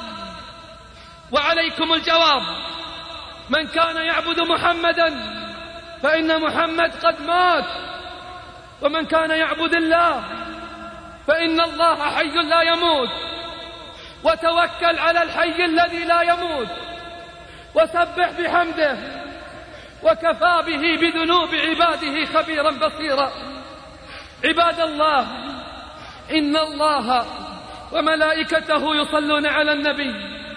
وعليكم الجواب. من كان يعبد محمدا فإن محمد قد مات، ومن كان يعبد الله فإن الله حي لا يموت. وتوكل على الحي الذي لا يموت وسبح بحمده وكفى به بذنوب عباده خبيرا بصيرا. عباد الله، إن الله وملائكته يصلون على النبي،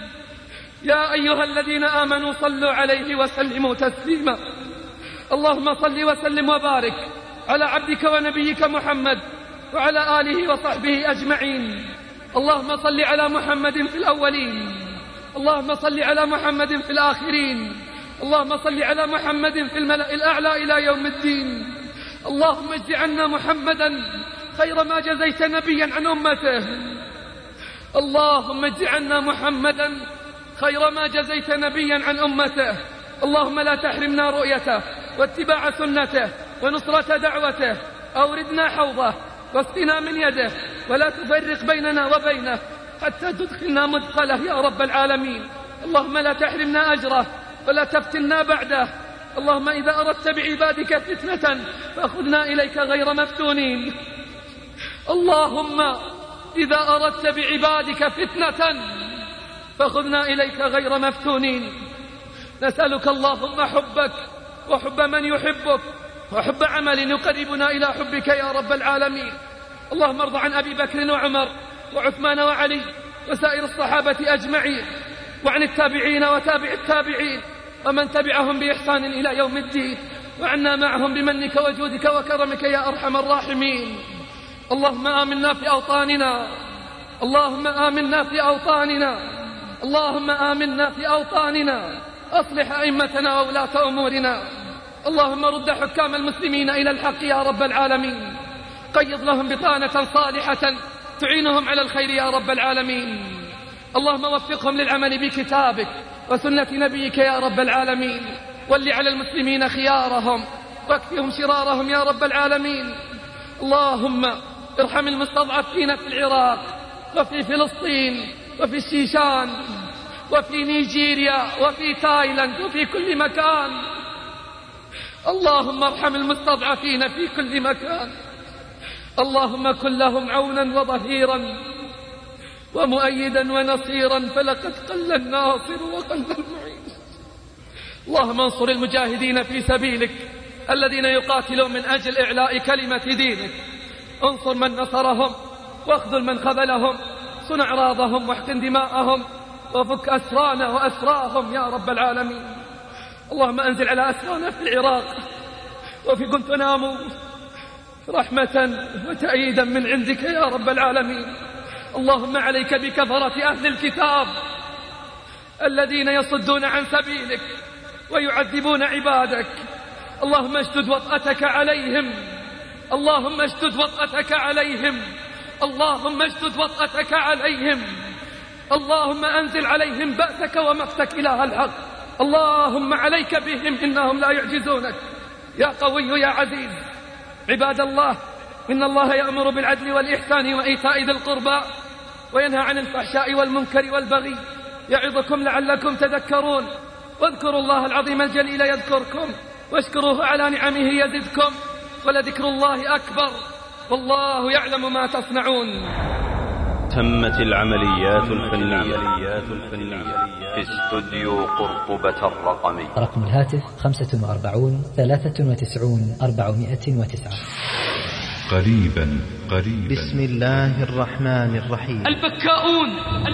يا أيها الذين آمنوا صلوا عليه وسلموا تسليما. اللهم صل وسلم وبارك على عبدك ونبيك محمد وعلى آله وصحبه أجمعين. اللهم صل على محمد في الأولين، اللهم صل على محمد في الآخرين، اللهم صل على محمد في الملأ الأعلى إلى يوم الدين. اللهم اجعلنا محمدا خير ما جزيت نبيا عن أمته. اللهم اجعلنا محمدا خير ما جزيت نبيا عن أمته. اللهم لا تحرمنا رؤيته واتباع سنته ونصرة دعوته. أوردنا حوضه واسقنا من يده ولا تفرق بيننا وبينه حتى تدخلنا مدخله يا رب العالمين. اللهم لا تحرمنا أجره ولا تفتنا بعده. اللهم إذا أردت بعبادك فتنة فأخذنا إليك غير مفتونين. اللهم إذا أردت بعبادك فتنة فأخذنا إليك غير مفتونين. نسألك اللهم حبك وحب من يحبك وحب عمل يقربنا إلى حبك يا رب العالمين. اللهم ارض عن أبي بكر وعمر وعثمان وعلي وسائر الصحابة أجمعين، وعن التابعين وتابع التابعين ومن تبعهم بإحسان إلى يوم الدين، وعنا معهم بمنك وجودك وكرمك يا أرحم الراحمين. اللهم آمنا في أوطاننا، اللهم آمنا في أوطاننا، اللهم آمنا في أوطاننا. أصلح أئمتنا وولاة أمورنا. اللهم رد حكام المسلمين إلى الحق يا رب العالمين. قيض لهم بطانة صالحة تعينهم على الخير يا رب العالمين. اللهم وفقهم للعمل بكتابك وسنة نبيك يا رب العالمين. ول على المسلمين خيارهم واكفهم شرارهم يا رب العالمين. اللهم ارحم المستضعفين في العراق وفي فلسطين وفي الشيشان وفي نيجيريا وفي تايلاند وفي كل مكان. اللهم ارحم المستضعفين في كل مكان. اللهم كن لهم عونا وظهيرا ومؤيدا ونصيرا، فلقد قل الناصر وقل المعين. اللهم انصر المجاهدين في سبيلك الذين يقاتلون من أجل إعلاء كلمة دينك. انصر من نصرهم واخذل من خذلهم، صن أعراضهم واحقن دماءهم وفك أسرانا وأسراهم يا رب العالمين. اللهم أنزل على أسرانا في العراق وفي غوانتنامو رحمة وتأييدا من عندك يا رب العالمين. اللهم عليك بكفرة أهل الكتاب الذين يصدون عن سبيلك ويعذبون عبادك. اللهم اشدد وطأتك عليهم، اللهم اشدد وطأتك عليهم، اللهم اشدد وطأتك عليهم. اللهم أنزل عليهم بأسك ومقتك إله الحق. اللهم عليك بهم إنهم لا يعجزونك يا قوي يا عزيز. عباد الله، إن الله يأمر بالعدل والإحسان وإيتاء ذي القربى وينهى عن الفحشاء والمنكر والبغي، يعظكم لعلكم تذكرون. واذكروا الله العظيم الجليل يذكركم، واشكروه على نعمه يزدكم، ولذكر الله أكبر والله يعلم ما تصنعون. تمت العمليات الفنية في استوديو قرطبة الرقمي. رقم الهاتف 45 93 409. قريبا. بسم الله الرحمن الرحيم. البكاؤون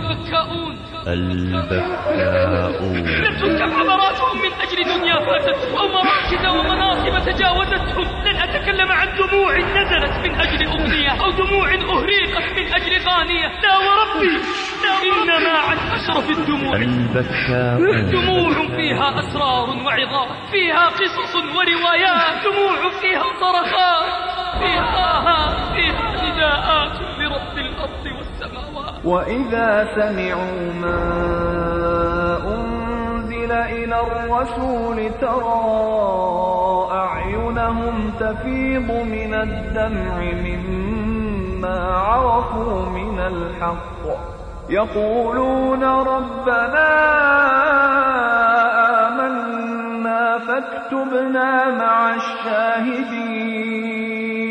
لم تنكح عبراتهم من أجل دنيا فاتتهم أو مراكز ومناصب تجاوزتهم. لن أتكلم عن دموع نزلت من أجل أغنية أو دموع أهريقت من أجل غانية. لا وربي، إنما عن أشرف الدموع. دموع فيها أسرار وعظات، فيها قصص وروايات، دموع فيها صرخات، فيها نداءات لرب الأرض والسماوات. وإذا سمعوا ما أنزل إلى الرسول ترى أعينهم تفيض من الدمع مما عرفوا من الحق يقولون ربنا آمنا فاكتبنا مع الشاهدين.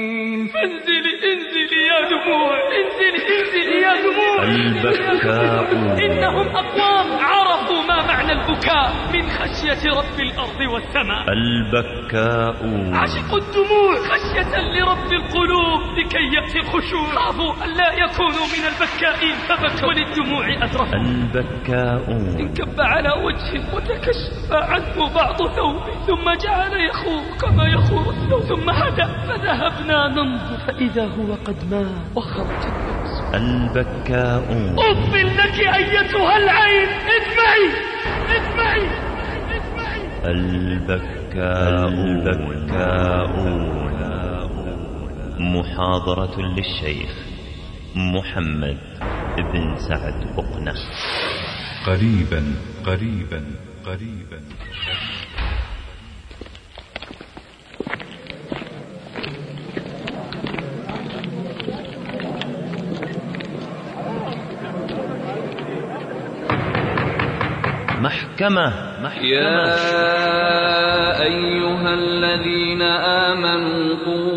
انزلي يا دموع، انزلي يا دموع. البكاؤون إنهم أقوام عرفوا ما معنى البكاء من خشية رب الأرض والسماء. البكاؤون عشقوا الدموع خشية لرب القلوب لكي يأتي الخشوع. خافوا أن لا يكونوا من البكائين فبكوا للدموع أدركوا. البكاؤون انكب على وجهه وتكشف عنه بعض ثوبه ثم جعل يخور كما يخور الثوب ثم هدأ فذهبنا ننظر فإذا هو قد مات وخرج النفس. البكاؤون أقبل لك أيتها العين، اسمعي. البكاؤون محاضرة للشيخ محمد بن سعد بقنة. قريبا. محكمة. يا أيها الذين آمنوا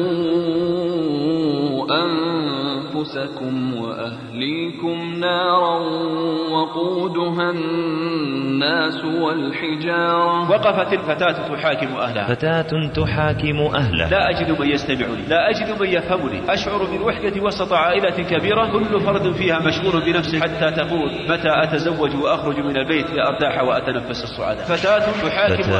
قوا أنفسكم وأهليكم نارا وقودها الناس والحجارة. وقفت الفتاة تحاكم أهلها. فتاة تحاكم أهلها. لا أجد من يستمعني، لا أجد من يفهمني، أشعر بالوحدة وسط عائلة كبيرة كل فرد فيها مشغول بنفسه حتى تقول متى أتزوج وأخرج من البيت لأرتاح وأتنفس السعادة. فتاة تحاكم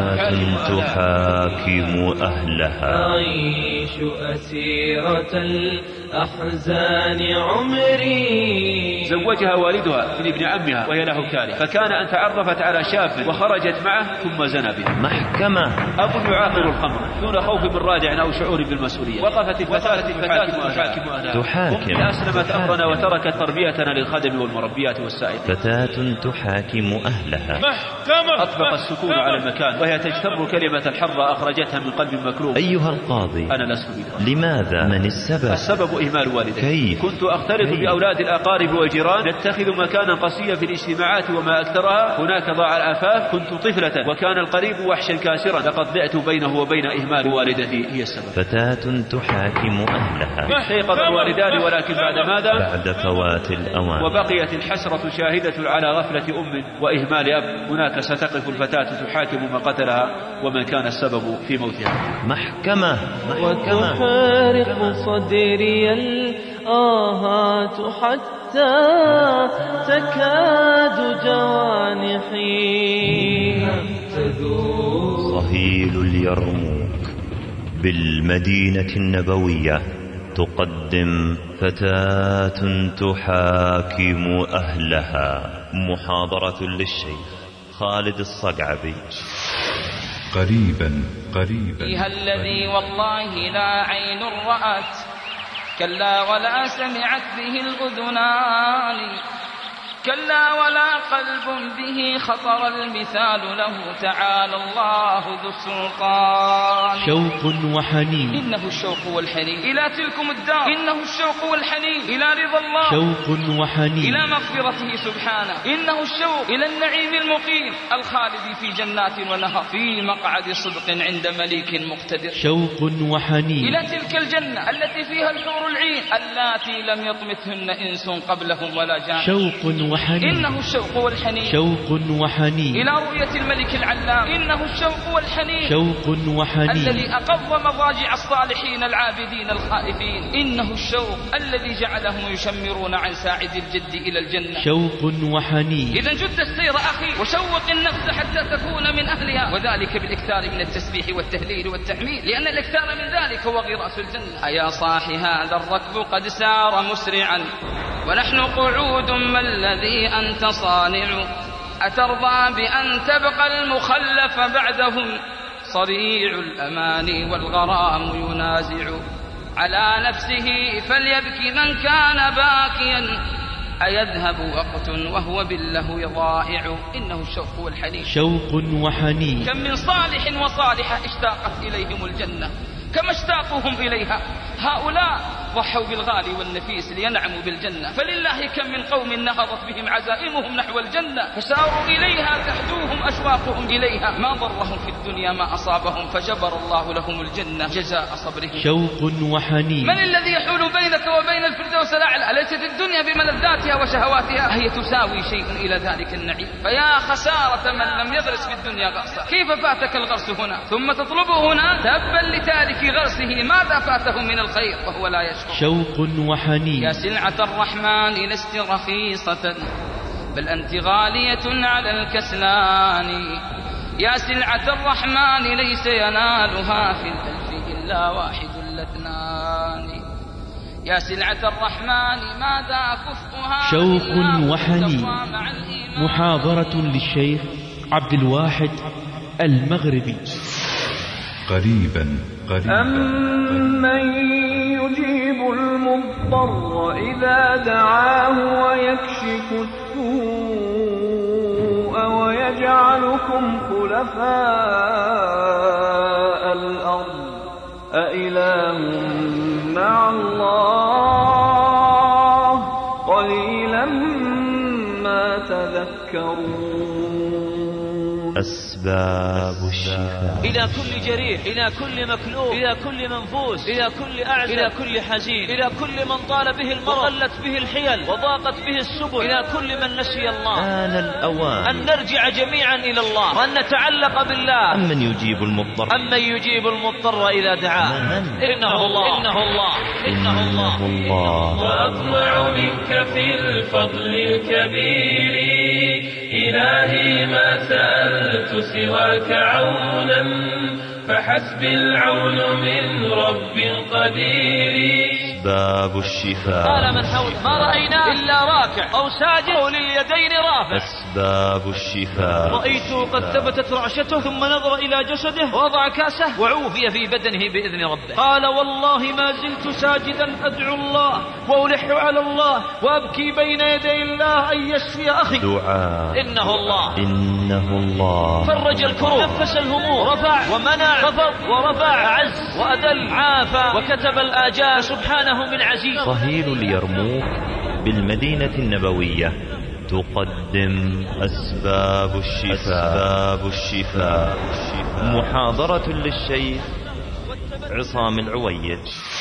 أهلها. أعيش أسيرة الأحزان عمري. زوجها والدها من ابن عمها وهي له كاره، فكان أن تعرفت على شاب وخرجت معه ثم زنى به. محكمة. أب يعاقر الخمر دون خوف من رادع أو شعور بالمسؤولية. وقفت الفتاة تحاكم أهلها. أسلمت أمرنا وتركت تربيتنا للخدم والمربيات والسائل. فتاة تحاكم أهلها. محكمة. أطبق السكون على المكان وهي تجتر كلمة الحرة أخرجتها من قلب مكروه. أيها القاضي، أنا لست بها. لماذا؟ من السبب؟ السبب إهمال والدي. كيف؟ كنت أختلط بأولاد الأقارب والجيران، نتخذ مكانا قصيا في الاجتماعات وما أكثرها. هناك ضاع العفاف. كنت طفلة وكان القريب وحشا كاسرا، لقد ضعت بينه وبين إهمال والدتي هي السبب. فتاة تحاكم أهلها. استيقظ الوالدان ولكن بعد ماذا؟ بعد فوات الأوان. وبقيت الحسرة شاهدة على غفلة أم وإهمال أب. هناك ستقف الفتاة تحاكم من قتلها ومن كان السبب في موتها. محكمة. وتفارق صدري الآهات حتى تكاد جوانحي. صهيل اليرموك بالمدينة النبوية تقدم فتاة تحاكم أهلها. محاضرة للشيخ خالد الصقعبي. قريبا. فيها الذي والله لا عين رأت كلا ولا سمعت به الأذنان كلا ولا قلب به خطر المثال له تعالى الله ذو السلطان شوق وحنين إنه الشوق والحنين إلى تلكم الدار إنه الشوق والحنين إلى رضا الله شوق وحنين إلى مغفرته سبحانه إنه الشوق إلى النعيم المقيم الخالد في جنات ونهر في مقعد صدق عند مليك مقتدر شوق وحنين إلى تلك الجنة التي فيها الحور العين اللاتي لم يطمثهن إنس قبلهم ولا جان شوق وحنين إنه الشوق والحنين شوق وحنين إلى رؤية الملك العلام إنه الشوق والحنين شوق وحنين الذي أقض مضاجع الصالحين العابدين الخائفين إنه الشوق الذي جعلهم يشمرون عن ساعد الجد إلى الجنة شوق وحنين إذا جد السير أخي وشوق النفس حتى تكون من أهلها وذلك بالإكثار من التسبيح والتهليل والتحميد لأن الإكثار من ذلك هو غراس الجنة أيا صاح هذا الركب قد سار مسرعا ونحن قعود ما الذي أنت صانع أترضى بأن تبقى المخلف بعدهم صريع الأماني والغرام ينازع على نفسه فليبكي من كان باكيا أيذهب وقت وهو بالله ضائع إنه الشوق والحنين شوق وحنين كم من صالح وصالحة اشتاقت إليهم الجنة كما اشتاقهم إليها هؤلاء ضحوا بالغالي والنفيس لينعموا بالجنة فلله كم من قوم نهضت بهم عزائمهم نحو الجنة فساروا إليها تحدوهم أشواقهم إليها ما ضرهم في الدنيا ما أصابهم فجبر الله لهم الجنة جزاء صبرهم شوق وحنين من الذي يحول بينك وبين الفردوس الأعلى أليست الدنيا بملذاتها وشهواتها هي تساوي شيء إلى ذلك النعيم فيا خسارة من لم يغرس في الدنيا غرسا كيف فاتك الغرس هنا ثم تطلبه هنا تبا لتارك غرسه ماذا فاته من الخير وهو لا يشكر شوق وحنين يا سلعة الرحمن لست رخيصة بل أنت غالية على الكسلان يا سلعة الرحمن ليس ينالها في الألف إلا واحد الاثنان يا سلعة الرحمن ماذا كفؤها شوق وحنين محاضرة للشيخ عبد الواحد المغربي قريبا أمن يجيب المضطر إذا دعاه ويكشف السوء ويجعلكم خلفاء الأرض أإله مع الله قليلا ما تذكرون أسباب الشفاء إلى كل جريح إلى كل مكلوب إلى كل منفوس إلى كل أعزل إلى كل حزين إلى كل من طال به المرض وقلت به الحيل وضاقت به السبل إلى كل من نسي الله آن الأوان أن نرجع جميعا إلى الله وأن نتعلق بالله أمن يجيب المضطر أمن يجيب المضطر إذا دعاه إنه الله إنه الله إنه الله وأطمع منك في الفضل الكبير إلهي ما سألت سواك عونا فحسبي العون من رب قدير أسباب الشفاء قال من حول ما رأينا إلا راكع أو ساجد أو لليدين رافع أسباب الشفاء رأيته قد ثبتت رعشته ثم نظر إلى جسده ووضع كاسه وعوفي في بدنه بإذن ربه قال والله ما زلت ساجدا أدعو الله وألح على الله وأبكي بين يدي الله أن يشفي أخي دعاء إنه الله إنه الله فرج الكروب نفس الهموم رفع ومنع خفض ورفع عز وأذل عافى وكتب الآجال سبحانه من عزيز صهيل اليرموك بالمدينة النبوية تقدم أسباب الشفاء محاضرة للشيخ عصام العويد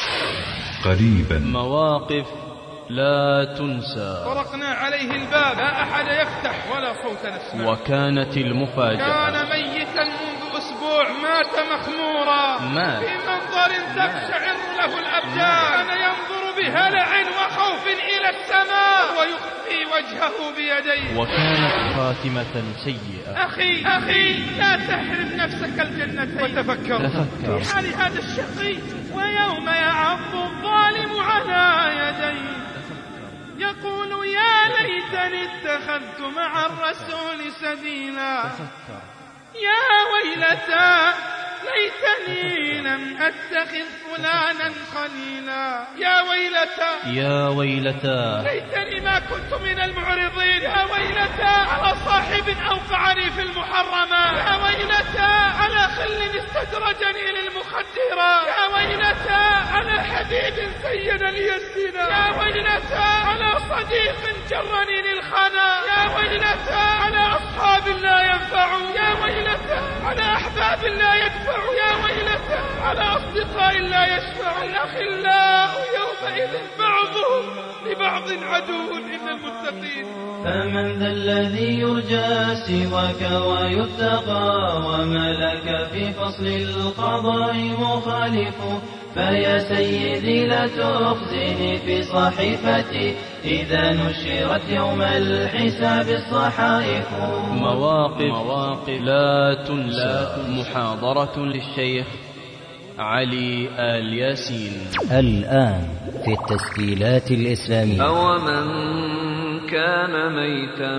قريبا مواقف لا تنسى طرقنا عليه الباب لا أحد يفتح ولا صوت نسمع وكانت المفاجأة كان ميتا منذ أسبوع مات مخمورا في منظر تقشعر له الأبدان كان ينظر بهلع وخوف إلى السماء ويخفي وجهه بيديه وكانت خاتمة سيئة أخي لا تحرم نفسك الجنة وتفكر في حال هذا الشقي ويوم يعض الظالم على يديه يقول يا ليتني اتخذت مع الرسول سبيلا يا ويلتى ليتني لم أتخذ فلانا خليلا. يا ويلتا ليتني ما كنت من المعرضين. يا ويلتا على صاحب أوقعني في المحرمات. يا ويلتا على خل استدرجني للمخدرات. يا ويلتا على حبيب زين لي الزنا. يا ويلتا على صديق جرني للخنا. يا ويلتا على أصحاب لا ينفعوا. يا ويلتا على أحباب لا يدفعوا. يا ويلتا على أصدقاء لا يشفعوا. الأخلاء يومئذ بعضهم لبعض عدو إلا المتقين. فمن ذا الذي يرجى سواك ويتقى وما لك في فصل القضاء مخالف. فيا سيدي لا تخزني في صحيفتي إذا نشرت يوم الحساب الصحائف. مواقف لا تنسى. محاضرة للشيخ علي آل ياسين. الآن في التسجيلات الإسلامية. أومن كان ميتا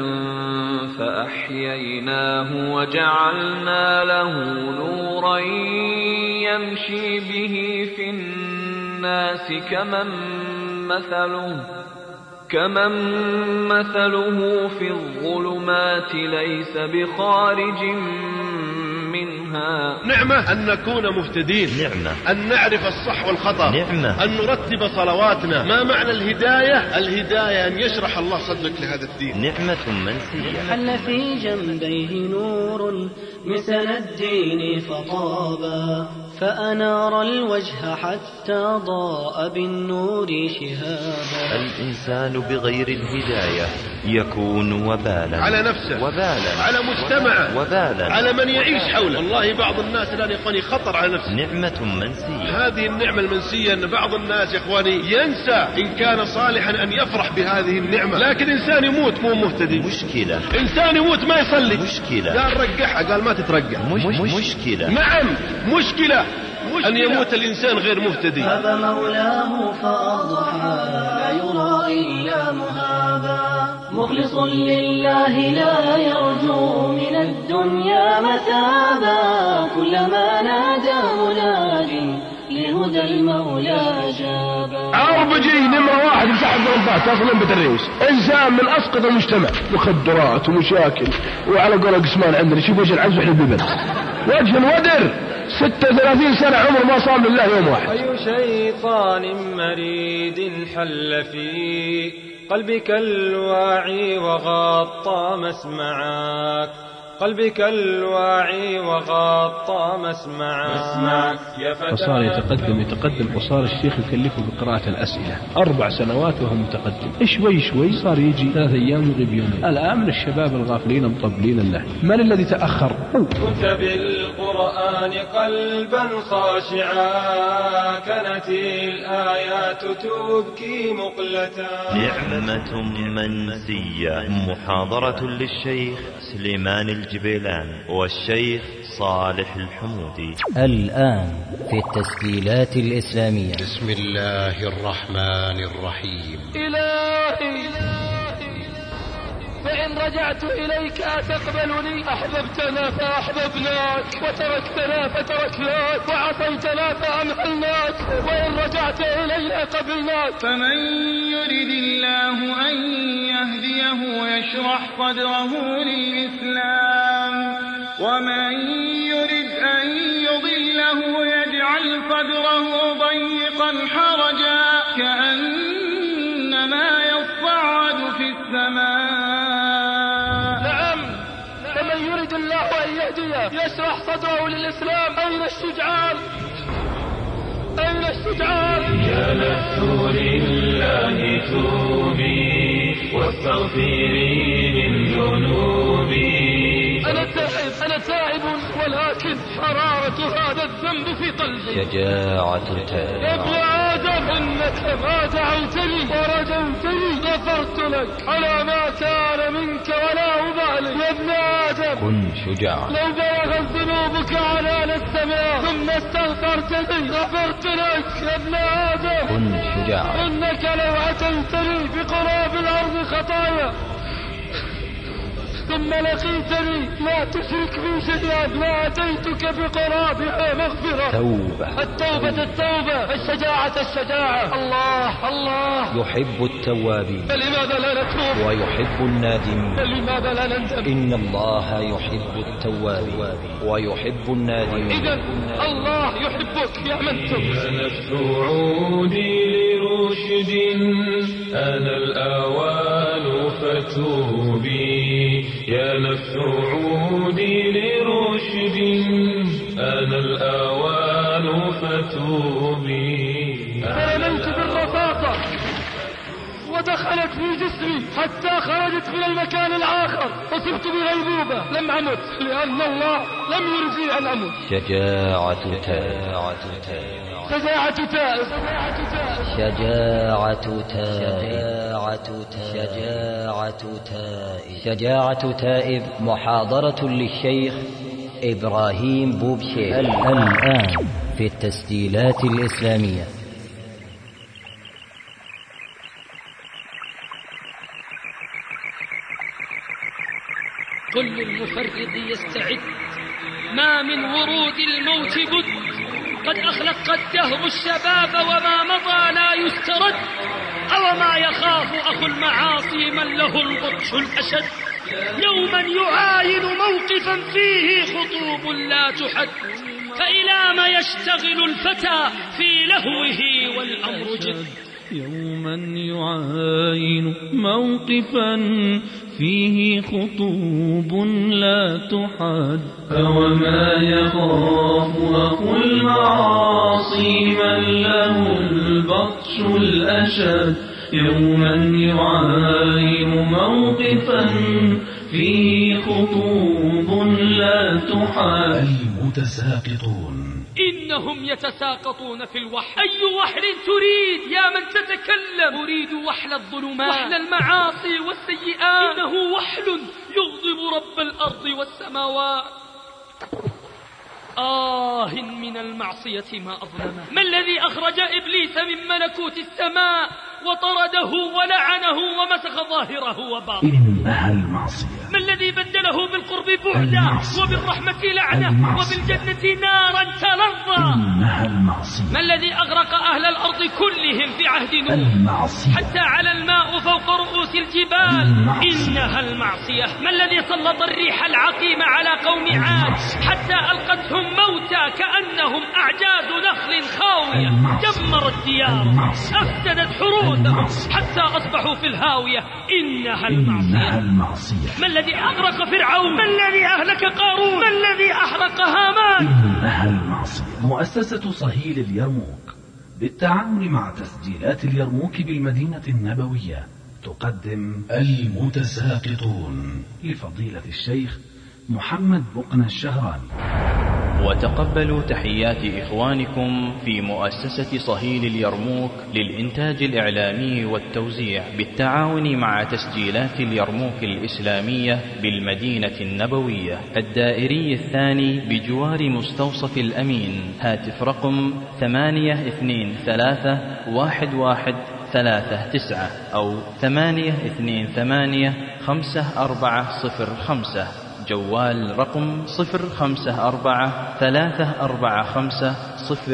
فأحييناه وجعلنا له نورا يمشي به في الناس كمن مثله في الظلمات ليس بخارج منها. نعمة أن نكون مهتدين، نعمة أن نعرف الصح والخطأ، نعمة أن نرتب صلواتنا. ما معنى الهداية؟ الهداية أن يشرح الله صدرك لهذا الدين. نعمة منسية. حل في جنبيه نور مثل الدين فطابا فأنار الوجه حتى ضاء بالنور شهابا. الإنسان بغير الهداية يكون وبالا على نفسه، وبالا على مجتمعه، وبالا على من يعيش حوله. والله بعض الناس الآن يا إخواني خطر على نفسه. نعمة منسية. هذه النعمة المنسية أن بعض الناس يا إخواني ينسى إن كان صالحا أن يفرح بهذه النعمة. لكن إنسان يموت مو مهتدي، مشكلة. إنسان يموت ما يصلي، مشكلة. قال رجحها، قال ما تترجح، مشكلة. نعم مشكلة أن يموت الإنسان غير مهتدي. هب مولاه فأضحى لا يرى إلا مهابا مخلص لله لا يرجو من الدنيا مثابا. كلما نادى مناد لهدى المولى جابا. عربجي نمرة واحد مساحة الضربات تصل بتريس. إنسان من أسقط المجتمع، مخدرات ومشاكل، وعلى قول قسمان عندنا شوف وجه العز وإحنا ببن وجه الودر 36 سنة عمر ما صام لله يوم واحد. أي شيطان مريد حل في قلبك الواعي وغطى مسمعك. قلبك الواعي وغطى مسمعك يا فتى. فصار يتقدم وصار الشيخ يكلفه بقراءة الأسئلة 4 سنوات وهو متقدم. شوي صار يجي 3 أيام ويغيب يومين. الآن من الشباب الغافلين مطبلين الله. من الذي تأخر؟ كنت بالقرآن قلبا خاشعا كانت الآيات تبكي مقلتا. نعمة منسية. محاضرة للشيخ سليمان الجبيلان والشيخ صالح الحمودي. الآن في التسجيلات الإسلامية. بسم الله الرحمن الرحيم. إلهي فإن رجعت إليك أتقبلني. أحببتنا فأحببناك وتركتنا فتركناك وعصيتنا فأمهلناك وإن رجعت إلينا قبلناك. فمن يرد الله أن يهديه يشرح صدره للإسلام ومن يرد أن يضله يجعل صدره ضيقا حرجا كأنما يصعد في السماء. فمن يريد الله أن يهديه يشرح صدره للإسلام. أين الشجعان؟ أين الشجعان؟ يا نفس لله توبي واستغفري من ذنوبي. أنا تائب ولكن حرارة هذا الذنب في قلبي. شجاعة التائب. يا ابن آدم إنك ما دعوتني ورجوتني غفرت لك على ما كان منك ولا أبالي. يا ابن آدم كن شجاعا. لو بلغت ذنوبك عنان السماء ثم استغفرتني غفرت لك. يا ابن آدم كن شجاعا. إنك لو أتيتني بقراب الأرض خطايا ثم لقيتني لا تشرك بي شيئا ما أتيتك بقرابها مغفرة. التوبة، الشجاعة. الله يحب التوابين، فلماذا لا نتوب؟ ويحب النادمين، فلماذا لا نندم؟ إن الله يحب التوابين ويحب النادمين. إذن الله يحبك يا من تب. يا نفس عودي لرشد، أنا الآوان فتوبي. يا نفس عودي لرشد، أنا الآوان فتوبي. فنمت بالرفاقة ودخلت في جسمي حتى خرجت من المكان الآخر، وصرت بغيبوبة. لم أمت لأن الله لم يرجي أن أمت. شجاعة تائب. محاضرة للشيخ إبراهيم بوبشيخ الآن في التسجيلات الإسلامية. كل المفرط يستعد، ما من ورود الموت بد. قد أخلق الدهر الشباب وما مضى لا يسترد. أو ما يخاف أخو المعاصي من له البطش الأشد. يوما يعاين موقفا فيه خطوب لا تحد. فإلى ما يشتغل الفتى في لهوه والأمر جد. يوما يعاين موقفا فيه خطوب لا تحد. فوما يخاف أخو المعاصي من له البطش الأشد. يوما يعاين موقفا فيه خطوب لا تحد. المتساقطون إنهم يتساقطون في الوحل. أي وحل تريد يا من تتكلم؟ أريد وحل الظلمات، وحل المعاصي والسيئات. إنه وحل يغضب رب الأرض والسماوات. من المعصية ما أظلمه. ما الذي أخرج إبليس من ملكوت السماء وطرده ولعنه ومسخ ظاهره وباطنه؟ إنها المعصية. ما الذي بدله بالقرب بعدا وبالرحمة لعنة وبالجنة نارا تلظى؟ إنها المعصية. ما الذي أغرق أهل الأرض كلهم في عهد نوح المعصية. حتى على الماء فوق رؤوس الجبال؟ إنها المعصية. ما الذي سلط الريح العقيمة على قوم عاد حتى ألقتهم موتى كأنهم أعجاز نخل خاوية؟ دمرت ديارهم، أفسدت حروثهم حتى أصبحوا في الهاوية. إنها المعصية. ما الذي أغرق فرعون؟ ما الذي أهلك قارون؟ ما الذي أحرق هامان؟ إنها المعصية. مؤسسة صهيل اليرموك بالتعاون مع تسجيلات اليرموك بالمدينة النبوية تقدم المتساقطون لفضيلة الشيخ محمد بقنا الشهراني. وتقبلوا تحيات إخوانكم في مؤسسة صهيل اليرموك للإنتاج الإعلامي والتوزيع بالتعاون مع تسجيلات اليرموك الإسلامية بالمدينة النبوية الدائري الثاني بجوار مستوصف الأمين. هاتف رقم 82311139 أو 82285405. جوال رقم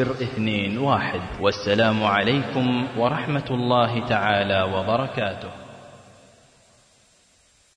0543450221. والسلام عليكم ورحمة الله تعالى وبركاته.